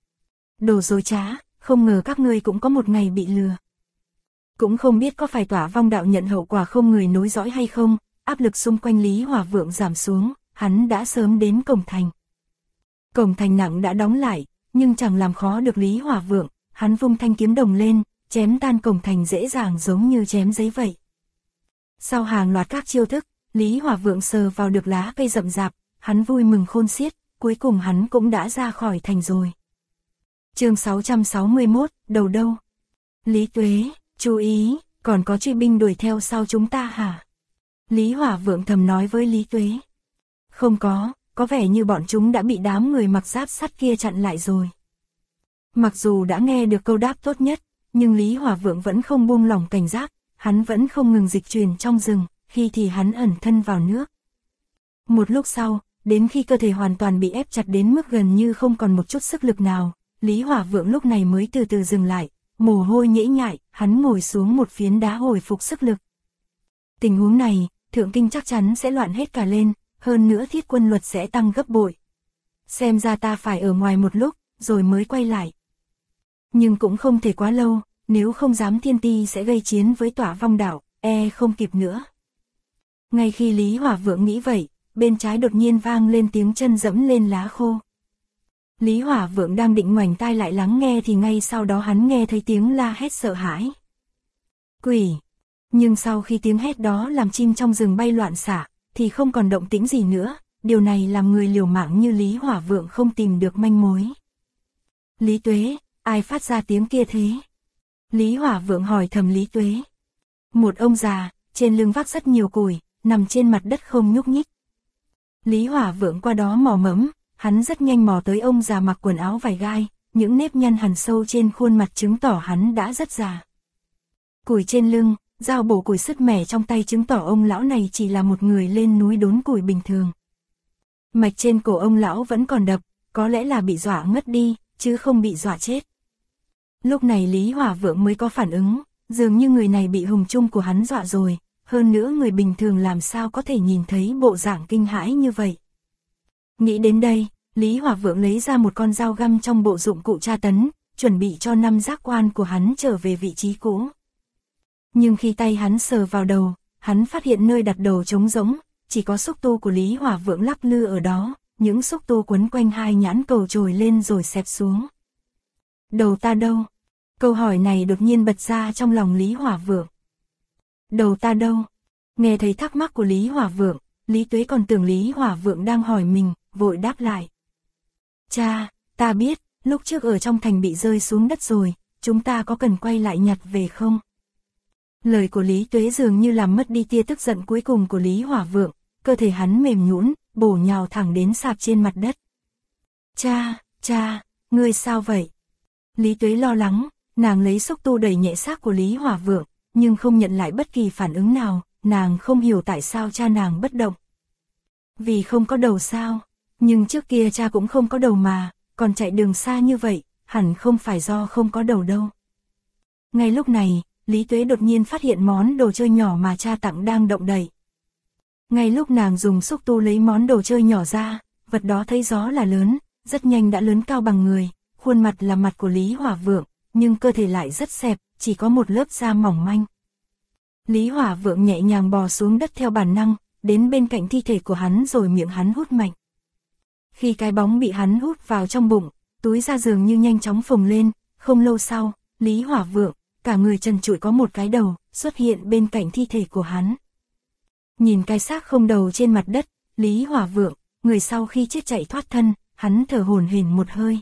Đồ dối trá, không ngờ các ngươi cũng có một ngày bị lừa. Cũng không biết có phải Tỏa Vong Đạo nhận hậu quả không người nối dõi hay không, áp lực xung quanh Lý Hỏa Vượng giảm xuống, hắn đã sớm đến cổng thành. Cổng thành nặng đã đóng lại, nhưng chẳng làm khó được Lý Hỏa Vượng, hắn vung thanh kiếm đồng lên, chém tan cổng thành dễ dàng giống như chém giấy vậy. Sau hàng loạt các chiêu thức, Lý Hỏa Vượng sờ vào được lá cây rậm rạp, hắn vui mừng khôn xiết, cuối cùng hắn cũng đã ra khỏi thành rồi. Chương 661, đầu đâu? Lý Tuế, chú ý, còn có truy binh đuổi theo sau chúng ta hả? Lý Hỏa Vượng thầm nói với Lý Tuế. Không có vẻ như bọn chúng đã bị đám người mặc giáp sắt kia chặn lại rồi. Mặc dù đã nghe được câu đáp tốt nhất, nhưng Lý Hỏa Vượng vẫn không buông lỏng cảnh giác, hắn vẫn không ngừng dịch chuyển trong rừng, khi thì hắn ẩn thân vào nước. Một lúc sau, đến khi cơ thể hoàn toàn bị ép chặt đến mức gần như không còn một chút sức lực nào, Lý Hỏa Vượng lúc này mới từ từ dừng lại, mồ hôi nhễ nhại, hắn ngồi xuống một phiến đá hồi phục sức lực. Tình huống này, Thượng Kinh chắc chắn sẽ loạn hết cả lên, hơn nữa thiết quân luật sẽ tăng gấp bội. Xem ra ta phải ở ngoài một lúc, rồi mới quay lại. Nhưng cũng không thể quá lâu, nếu không Giám Thiên Ti sẽ gây chiến với Tỏa Vong Đạo, không kịp nữa. Ngay khi Lý Hỏa Vượng nghĩ vậy, bên trái đột nhiên vang lên tiếng chân dẫm lên lá khô. Lý Hỏa Vượng đang định ngoảnh tai lại lắng nghe thì ngay sau đó hắn nghe thấy tiếng la hét sợ hãi. Quỷ! Nhưng sau khi tiếng hét đó làm chim trong rừng bay loạn xạ, thì không còn động tĩnh gì nữa, điều này làm người liều mạng như Lý Hỏa Vượng không tìm được manh mối. Lý Tuế, ai phát ra tiếng kia thế? Lý Hỏa Vượng hỏi thầm Lý Tuế. Một ông già, trên lưng vác rất nhiều củi, nằm trên mặt đất không nhúc nhích. Lý Hỏa Vượng qua đó mò mẫm, hắn rất nhanh mò tới ông già mặc quần áo vải gai, những nếp nhăn hằn sâu trên khuôn mặt chứng tỏ hắn đã rất già. Củi trên lưng, dao bổ củi sứt mẻ trong tay chứng tỏ ông lão này chỉ là một người lên núi đốn củi bình thường. Mạch trên cổ ông lão vẫn còn đập, có lẽ là bị dọa ngất đi, chứ không bị dọa chết. Lúc này Lý Hỏa Vượng mới có phản ứng, dường như người này bị Hồng Trung của hắn dọa rồi, hơn nữa người bình thường làm sao có thể nhìn thấy bộ dạng kinh hãi như vậy. Nghĩ đến đây, Lý Hỏa Vượng lấy ra một con dao găm trong bộ dụng cụ tra tấn, chuẩn bị cho 5 giác quan của hắn trở về vị trí cũ. Nhưng khi tay hắn sờ vào đầu, hắn phát hiện nơi đặt đầu trống rỗng, chỉ có xúc tu của Lý Hỏa Vượng lắc lư ở đó, những xúc tu quấn quanh hai nhãn cầu trồi lên rồi xẹp xuống. Đầu ta đâu? Câu hỏi này đột nhiên bật ra trong lòng Lý Hỏa Vượng. Đầu ta đâu? Nghe thấy thắc mắc của Lý Hỏa Vượng, Lý Tuế còn tưởng Lý Hỏa Vượng đang hỏi mình, vội đáp lại. Cha, ta biết, lúc trước ở trong thành bị rơi xuống đất rồi, chúng ta có cần quay lại nhặt về không? Lời của Lý Tuế dường như làm mất đi tia tức giận cuối cùng của Lý Hỏa Vượng, cơ thể hắn mềm nhũn, bổ nhào thẳng đến sạp trên mặt đất. Cha, ngươi sao vậy? Lý Tuế lo lắng, nàng lấy xúc tu đẩy nhẹ xác của Lý Hỏa Vượng, nhưng không nhận lại bất kỳ phản ứng nào, nàng không hiểu tại sao cha nàng bất động. Vì không có đầu sao? Nhưng trước kia cha cũng không có đầu mà, còn chạy đường xa như vậy, hẳn không phải do không có đầu đâu. Ngay lúc này, Lý Tuế đột nhiên phát hiện món đồ chơi nhỏ mà cha tặng đang động đậy. Ngay lúc nàng dùng xúc tu lấy món đồ chơi nhỏ ra, vật đó thấy gió là lớn, rất nhanh đã lớn cao bằng người, khuôn mặt là mặt của Lý Hỏa Vượng, nhưng cơ thể lại rất xẹp, chỉ có một lớp da mỏng manh. Lý Hỏa Vượng nhẹ nhàng bò xuống đất theo bản năng, đến bên cạnh thi thể của hắn rồi miệng hắn hút mạnh. Khi cái bóng bị hắn hút vào trong bụng, túi da dường như nhanh chóng phồng lên, không lâu sau, Lý Hỏa Vượng, cả người trần trụi có một cái đầu, xuất hiện bên cạnh thi thể của hắn. Nhìn cái xác không đầu trên mặt đất, Lý Hỏa Vượng, người sau khi chết chạy thoát thân, hắn thở hổn hển một hơi.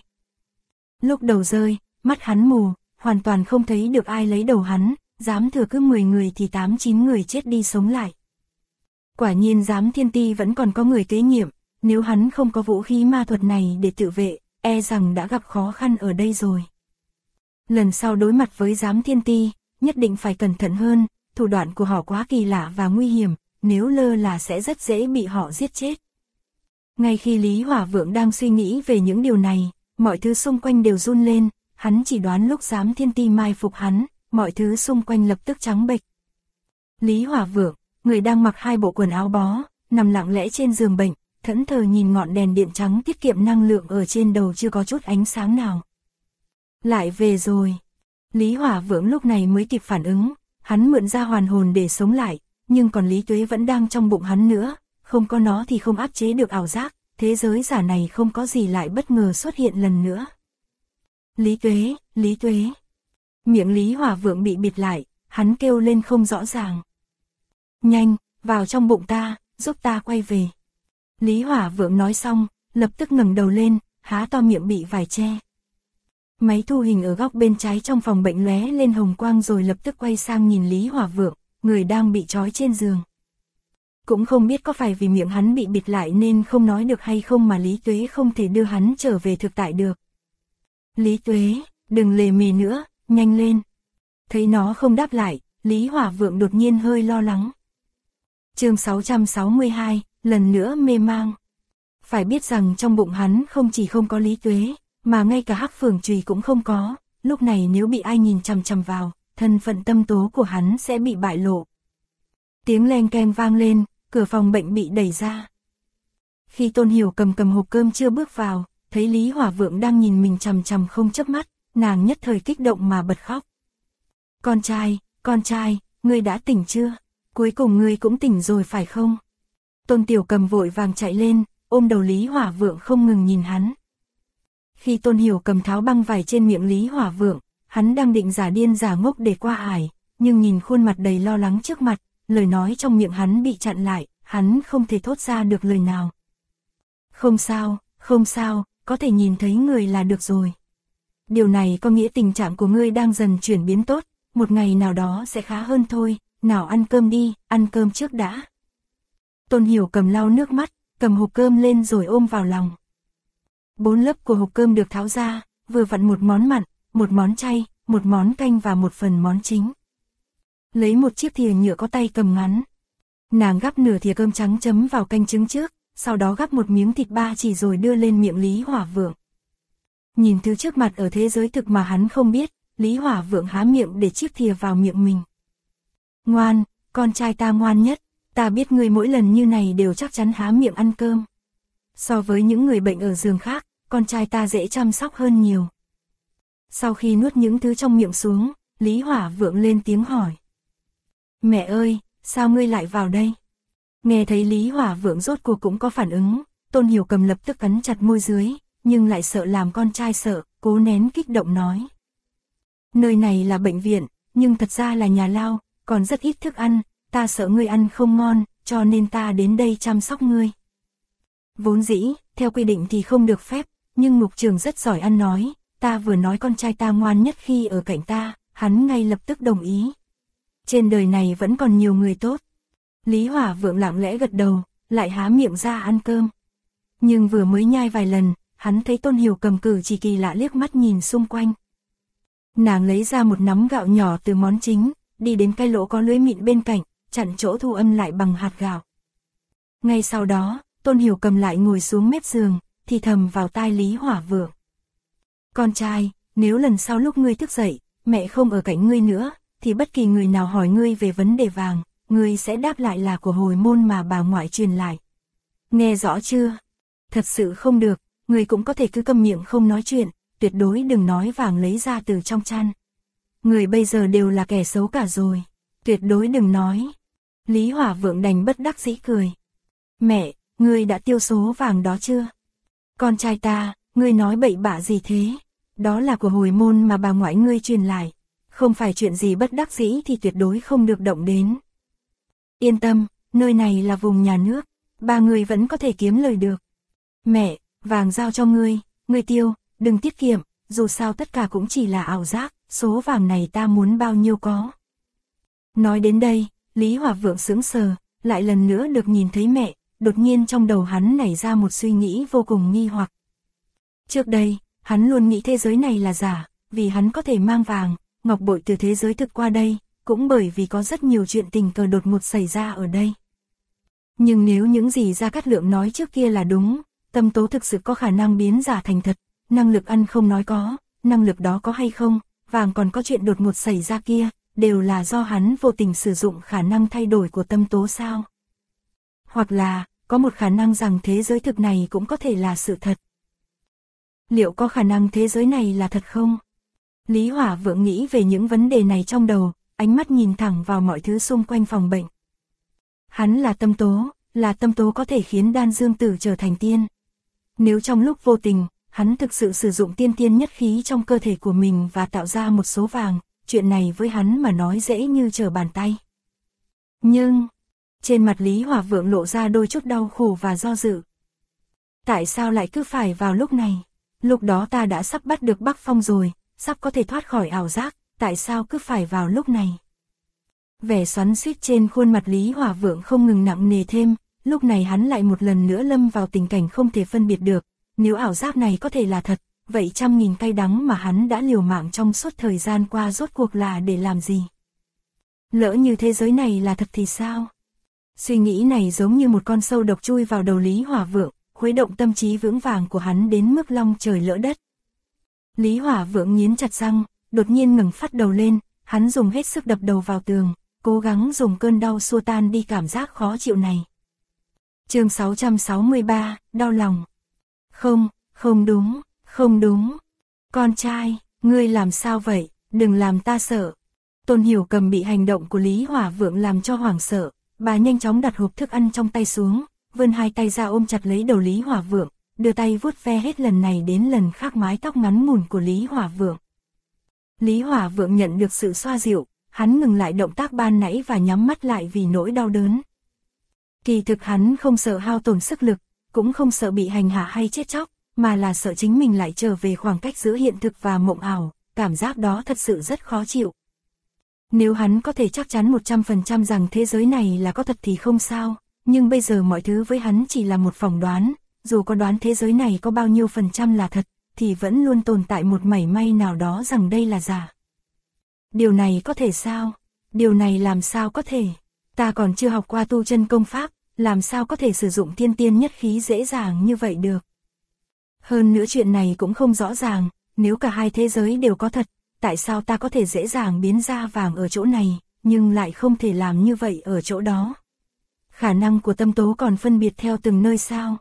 Lúc đầu rơi, mắt hắn mù, hoàn toàn không thấy được ai lấy đầu hắn, dám thừa cứ 10 người thì 8-9 người chết đi sống lại. Quả nhiên Giám Thiên Ti vẫn còn có người kế nhiệm, nếu hắn không có vũ khí ma thuật này để tự vệ, e rằng đã gặp khó khăn ở đây rồi. Lần sau đối mặt với Giám Thiên Ti, nhất định phải cẩn thận hơn, thủ đoạn của họ quá kỳ lạ và nguy hiểm, nếu lơ là sẽ rất dễ bị họ giết chết. Ngay khi Lý Hỏa Vượng đang suy nghĩ về những điều này, mọi thứ xung quanh đều run lên, hắn chỉ đoán lúc Giám Thiên Ti mai phục hắn, mọi thứ xung quanh lập tức trắng bệch. Lý Hỏa Vượng, người đang mặc 2 bộ quần áo bó, nằm lặng lẽ trên giường bệnh, thẫn thờ nhìn ngọn đèn điện trắng tiết kiệm năng lượng ở trên đầu chưa có chút ánh sáng nào. Lại về rồi. Lý Hỏa Vượng lúc này mới kịp phản ứng, hắn mượn ra hoàn hồn để sống lại, nhưng còn Lý Tuế vẫn đang trong bụng hắn nữa, không có nó thì không áp chế được ảo giác, thế giới giả này không có gì lại bất ngờ xuất hiện lần nữa. Lý Tuế. Miệng Lý Hỏa Vượng bị bịt lại, hắn kêu lên không rõ ràng. Nhanh, vào trong bụng ta, giúp ta quay về. Lý Hỏa Vượng nói xong, lập tức ngẩng đầu lên, há to miệng bị vải che. Máy thu hình ở góc bên trái trong phòng bệnh lóe lên hồng quang rồi lập tức quay sang nhìn Lý Hỏa Vượng, người đang bị trói trên giường. Cũng không biết có phải vì miệng hắn bị bịt lại nên không nói được hay không mà Lý Tuế không thể đưa hắn trở về thực tại được. Lý Tuế, đừng lề mề nữa, nhanh lên. Thấy nó không đáp lại, Lý Hỏa Vượng đột nhiên hơi lo lắng. Chương 662, lần nữa mê mang. Phải biết rằng trong bụng hắn không chỉ không có Lý Tuế, mà ngay cả Hắc Phượng Trùy cũng không có, lúc này nếu bị ai nhìn chằm chằm vào, thân phận tâm tố của hắn sẽ bị bại lộ. Tiếng leng keng vang lên, cửa phòng bệnh bị đẩy ra. Khi Tôn Hiểu cầm hộp cơm chưa bước vào, thấy Lý Hỏa Vượng đang nhìn mình chằm chằm không chớp mắt, nàng nhất thời kích động mà bật khóc. Con trai, ngươi đã tỉnh chưa? Cuối cùng ngươi cũng tỉnh rồi phải không? Tôn Tiểu Cầm vội vàng chạy lên, ôm đầu Lý Hỏa Vượng không ngừng nhìn hắn. Khi Tôn Hiểu cầm tháo băng vải trên miệng Lý Hỏa Vượng, hắn đang định giả điên giả ngốc để qua ải, nhưng nhìn khuôn mặt đầy lo lắng trước mặt, lời nói trong miệng hắn bị chặn lại, hắn không thể thốt ra được lời nào. Không sao, có thể nhìn thấy người là được rồi. Điều này có nghĩa tình trạng của ngươi đang dần chuyển biến tốt, một ngày nào đó sẽ khá hơn thôi, nào ăn cơm đi, ăn cơm trước đã. Tôn Hiểu cầm lau nước mắt, cầm hộp cơm lên rồi ôm vào lòng. 4 lớp của hộp cơm được tháo ra, vừa vặn một món mặn, một món chay, một món canh và một phần món chính. Lấy một chiếc thìa nhựa có tay cầm ngắn. Nàng gắp nửa thìa cơm trắng chấm vào canh trứng trước, sau đó gắp một miếng thịt ba chỉ rồi đưa lên miệng Lý Hỏa Vượng. Nhìn thứ trước mặt ở thế giới thực mà hắn không biết, Lý Hỏa Vượng há miệng để chiếc thìa vào miệng mình. Ngoan, con trai ta ngoan nhất, ta biết ngươi mỗi lần như này đều chắc chắn há miệng ăn cơm. So với những người bệnh ở giường khác, con trai ta dễ chăm sóc hơn nhiều. Sau khi nuốt những thứ trong miệng xuống, Lý Hỏa Vượng lên tiếng hỏi. Mẹ ơi, sao ngươi lại vào đây? Nghe thấy Lý Hỏa Vượng rốt cuộc cũng có phản ứng, Tôn Hiểu cầm lập tức cắn chặt môi dưới, nhưng lại sợ làm con trai sợ, cố nén kích động nói. Nơi này là bệnh viện, nhưng thật ra là nhà lao, còn rất ít thức ăn, ta sợ ngươi ăn không ngon, cho nên ta đến đây chăm sóc ngươi. Vốn dĩ, theo quy định thì không được phép, nhưng mục trường rất giỏi ăn nói, ta vừa nói con trai ta ngoan nhất khi ở cạnh ta, hắn ngay lập tức đồng ý. Trên đời này vẫn còn nhiều người tốt. Lý Hỏa Vượng lặng lẽ gật đầu, lại há miệng ra ăn cơm. Nhưng vừa mới nhai vài lần, hắn thấy Tôn Hiểu Cầm cử chỉ kỳ lạ liếc mắt nhìn xung quanh. Nàng lấy ra một nắm gạo nhỏ từ món chính, đi đến cái lỗ có lưới mịn bên cạnh, chặn chỗ thu âm lại bằng hạt gạo. Ngay sau đó, Tôn Hiểu Cầm lại ngồi xuống mép giường, thì thầm vào tai Lý Hỏa Vượng. Con trai, nếu lần sau lúc ngươi thức dậy, mẹ không ở cạnh ngươi nữa, thì bất kỳ người nào hỏi ngươi về vấn đề vàng, ngươi sẽ đáp lại là của hồi môn mà bà ngoại truyền lại. Nghe rõ chưa? Thật sự không được, ngươi cũng có thể cứ câm miệng không nói chuyện, tuyệt đối đừng nói vàng lấy ra từ trong chăn. Người bây giờ đều là kẻ xấu cả rồi, tuyệt đối đừng nói. Lý Hỏa Vượng đành bất đắc dĩ cười. Mẹ, ngươi đã tiêu số vàng đó chưa? Con trai ta, ngươi nói bậy bạ gì thế? Đó là của hồi môn mà bà ngoại ngươi truyền lại. Không phải chuyện gì bất đắc dĩ thì tuyệt đối không được động đến. Yên tâm, nơi này là vùng nhà nước, ba người vẫn có thể kiếm lời được. Mẹ, vàng giao cho ngươi tiêu, đừng tiết kiệm, dù sao tất cả cũng chỉ là ảo giác, số vàng này ta muốn bao nhiêu có. Nói đến đây, Lý Hỏa Vượng sững sờ, lại lần nữa được nhìn thấy mẹ, đột nhiên trong đầu hắn nảy ra một suy nghĩ vô cùng nghi hoặc. Trước đây, hắn luôn nghĩ thế giới này là giả, vì hắn có thể mang vàng, ngọc bội từ thế giới thực qua đây, cũng bởi vì có rất nhiều chuyện tình cờ đột ngột xảy ra ở đây. Nhưng nếu những gì Gia Cát Lượng nói trước kia là đúng, Tâm Tố thực sự có khả năng biến giả thành thật, năng lực ăn không nói có, năng lực đó có hay không, vàng còn có chuyện đột ngột xảy ra kia, đều là do hắn vô tình sử dụng khả năng thay đổi của Tâm Tố sao? Hoặc là, có một khả năng rằng thế giới thực này cũng có thể là sự thật. Liệu có khả năng thế giới này là thật không? Lý Hỏa Vượng nghĩ về những vấn đề này trong đầu, ánh mắt nhìn thẳng vào mọi thứ xung quanh phòng bệnh. Hắn là Tâm Tố có thể khiến Đan Dương Tử trở thành tiên. Nếu trong lúc vô tình, hắn thực sự sử dụng tiên nhất khí trong cơ thể của mình và tạo ra một số vàng, chuyện này với hắn mà nói dễ như trở bàn tay. Nhưng, trên mặt Lý Hỏa Vượng lộ ra đôi chút đau khổ và do dự. Tại sao lại cứ phải vào lúc này? Lúc đó ta đã sắp bắt được Bắc Phong rồi, sắp có thể thoát khỏi ảo giác, tại sao cứ phải vào lúc này? Vẻ xoắn xuýt trên khuôn mặt Lý Hỏa Vượng không ngừng nặng nề thêm, lúc này hắn lại một lần nữa lâm vào tình cảnh không thể phân biệt được, nếu ảo giác này có thể là thật, vậy trăm nghìn cay đắng mà hắn đã liều mạng trong suốt thời gian qua rốt cuộc là để làm gì? Lỡ như thế giới này là thật thì sao? Suy nghĩ này giống như một con sâu độc chui vào đầu Lý Hỏa Vượng, khuấy động tâm trí vững vàng của hắn đến mức long trời lỡ đất. Lý Hỏa Vượng nghiến chặt răng, đột nhiên ngẩng phát đầu lên, hắn dùng hết sức đập đầu vào tường, cố gắng dùng cơn đau xua tan đi cảm giác khó chịu này. Chương 663, đau lòng. Không đúng. Con trai, ngươi làm sao vậy, đừng làm ta sợ. Tôn Hiểu Cầm bị hành động của Lý Hỏa Vượng làm cho hoảng sợ, bà nhanh chóng đặt hộp thức ăn trong tay xuống, vươn hai tay ra ôm chặt lấy đầu Lý Hỏa Vượng, đưa tay vuốt ve hết lần này đến lần khác mái tóc ngắn ngủn của Lý Hỏa Vượng. Lý Hỏa Vượng nhận được sự xoa dịu, hắn ngừng lại động tác ban nãy và nhắm mắt lại vì nỗi đau đớn. Kỳ thực hắn không sợ hao tổn sức lực, cũng không sợ bị hành hạ hay chết chóc, mà là sợ chính mình lại trở về khoảng cách giữa hiện thực và mộng ảo, cảm giác đó thật sự rất khó chịu. Nếu hắn có thể chắc chắn 100% rằng thế giới này là có thật thì không sao, nhưng bây giờ mọi thứ với hắn chỉ là một phỏng đoán, dù có đoán thế giới này có bao nhiêu phần trăm là thật, thì vẫn luôn tồn tại một mảy may nào đó rằng đây là giả. Điều này có thể sao? Điều này làm sao có thể? Ta còn chưa học qua tu chân công pháp, làm sao có thể sử dụng tiên nhất khí dễ dàng như vậy được? Hơn nữa chuyện này cũng không rõ ràng, nếu cả hai thế giới đều có thật, tại sao ta có thể dễ dàng biến ra vàng ở chỗ này, nhưng lại không thể làm như vậy ở chỗ đó? Khả năng của Tâm Tố còn phân biệt theo từng nơi sao?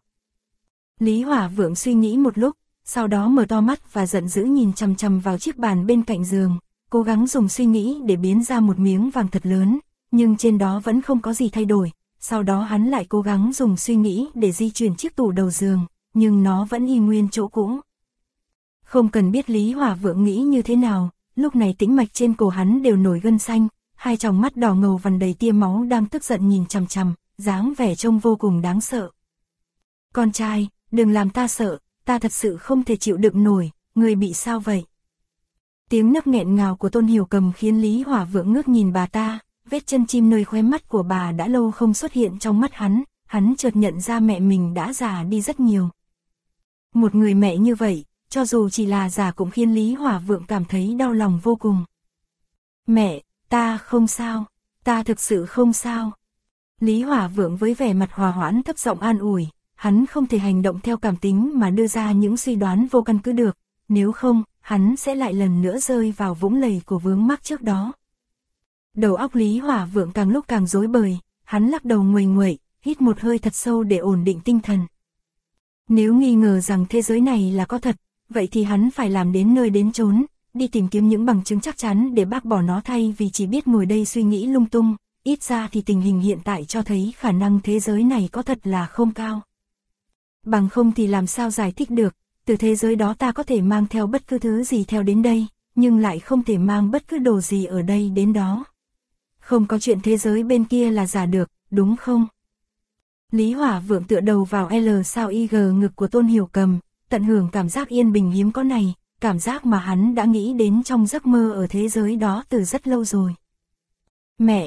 Lý Hỏa Vượng suy nghĩ một lúc, sau đó mở to mắt và giận dữ nhìn chằm chằm vào chiếc bàn bên cạnh giường, cố gắng dùng suy nghĩ để biến ra một miếng vàng thật lớn, nhưng trên đó vẫn không có gì thay đổi. Sau đó hắn lại cố gắng dùng suy nghĩ để di chuyển chiếc tủ đầu giường, nhưng nó vẫn y nguyên chỗ cũ. Không cần biết Lý Hỏa Vượng nghĩ như thế nào, lúc này tĩnh mạch trên cổ hắn đều nổi gân xanh, hai tròng mắt đỏ ngầu vằn đầy tia máu đang tức giận nhìn chằm chằm, dáng vẻ trông vô cùng đáng sợ. Con trai, đừng làm ta sợ, ta thật sự không thể chịu đựng nổi, người bị sao vậy? Tiếng nấc nghẹn ngào của Tôn Hiểu Cầm khiến Lý Hỏa Vượng ngước nhìn bà ta, vết chân chim nơi khóe mắt của bà đã lâu không xuất hiện trong mắt hắn chợt nhận ra mẹ mình đã già đi rất nhiều. Một người mẹ như vậy, cho dù chỉ là già cũng khiến Lý Hỏa Vượng cảm thấy đau lòng vô cùng. Mẹ, ta không sao, ta thực sự không sao. Lý Hỏa Vượng với vẻ mặt hòa hoãn thấp giọng an ủi, hắn không thể hành động theo cảm tính mà đưa ra những suy đoán vô căn cứ được, nếu không, hắn sẽ lại lần nữa rơi vào vũng lầy của vướng mắc trước đó. Đầu óc Lý Hỏa Vượng càng lúc càng rối bời, hắn lắc đầu nguầy nguậy, hít một hơi thật sâu để ổn định tinh thần. Nếu nghi ngờ rằng thế giới này là có thật, vậy thì hắn phải làm đến nơi đến chốn, đi tìm kiếm những bằng chứng chắc chắn để bác bỏ nó thay vì chỉ biết ngồi đây suy nghĩ lung tung, ít ra thì tình hình hiện tại cho thấy khả năng thế giới này có thật là không cao. Bằng không thì làm sao giải thích được, từ thế giới đó ta có thể mang theo bất cứ thứ gì theo đến đây, nhưng lại không thể mang bất cứ đồ gì ở đây đến đó. Không có chuyện thế giới bên kia là giả được, đúng không? Lý Hỏa Vượng tựa đầu vào L sao IG ngực của Tôn Hiểu Cầm, tận hưởng cảm giác yên bình hiếm có này, cảm giác mà hắn đã nghĩ đến trong giấc mơ ở thế giới đó từ rất lâu rồi. Mẹ,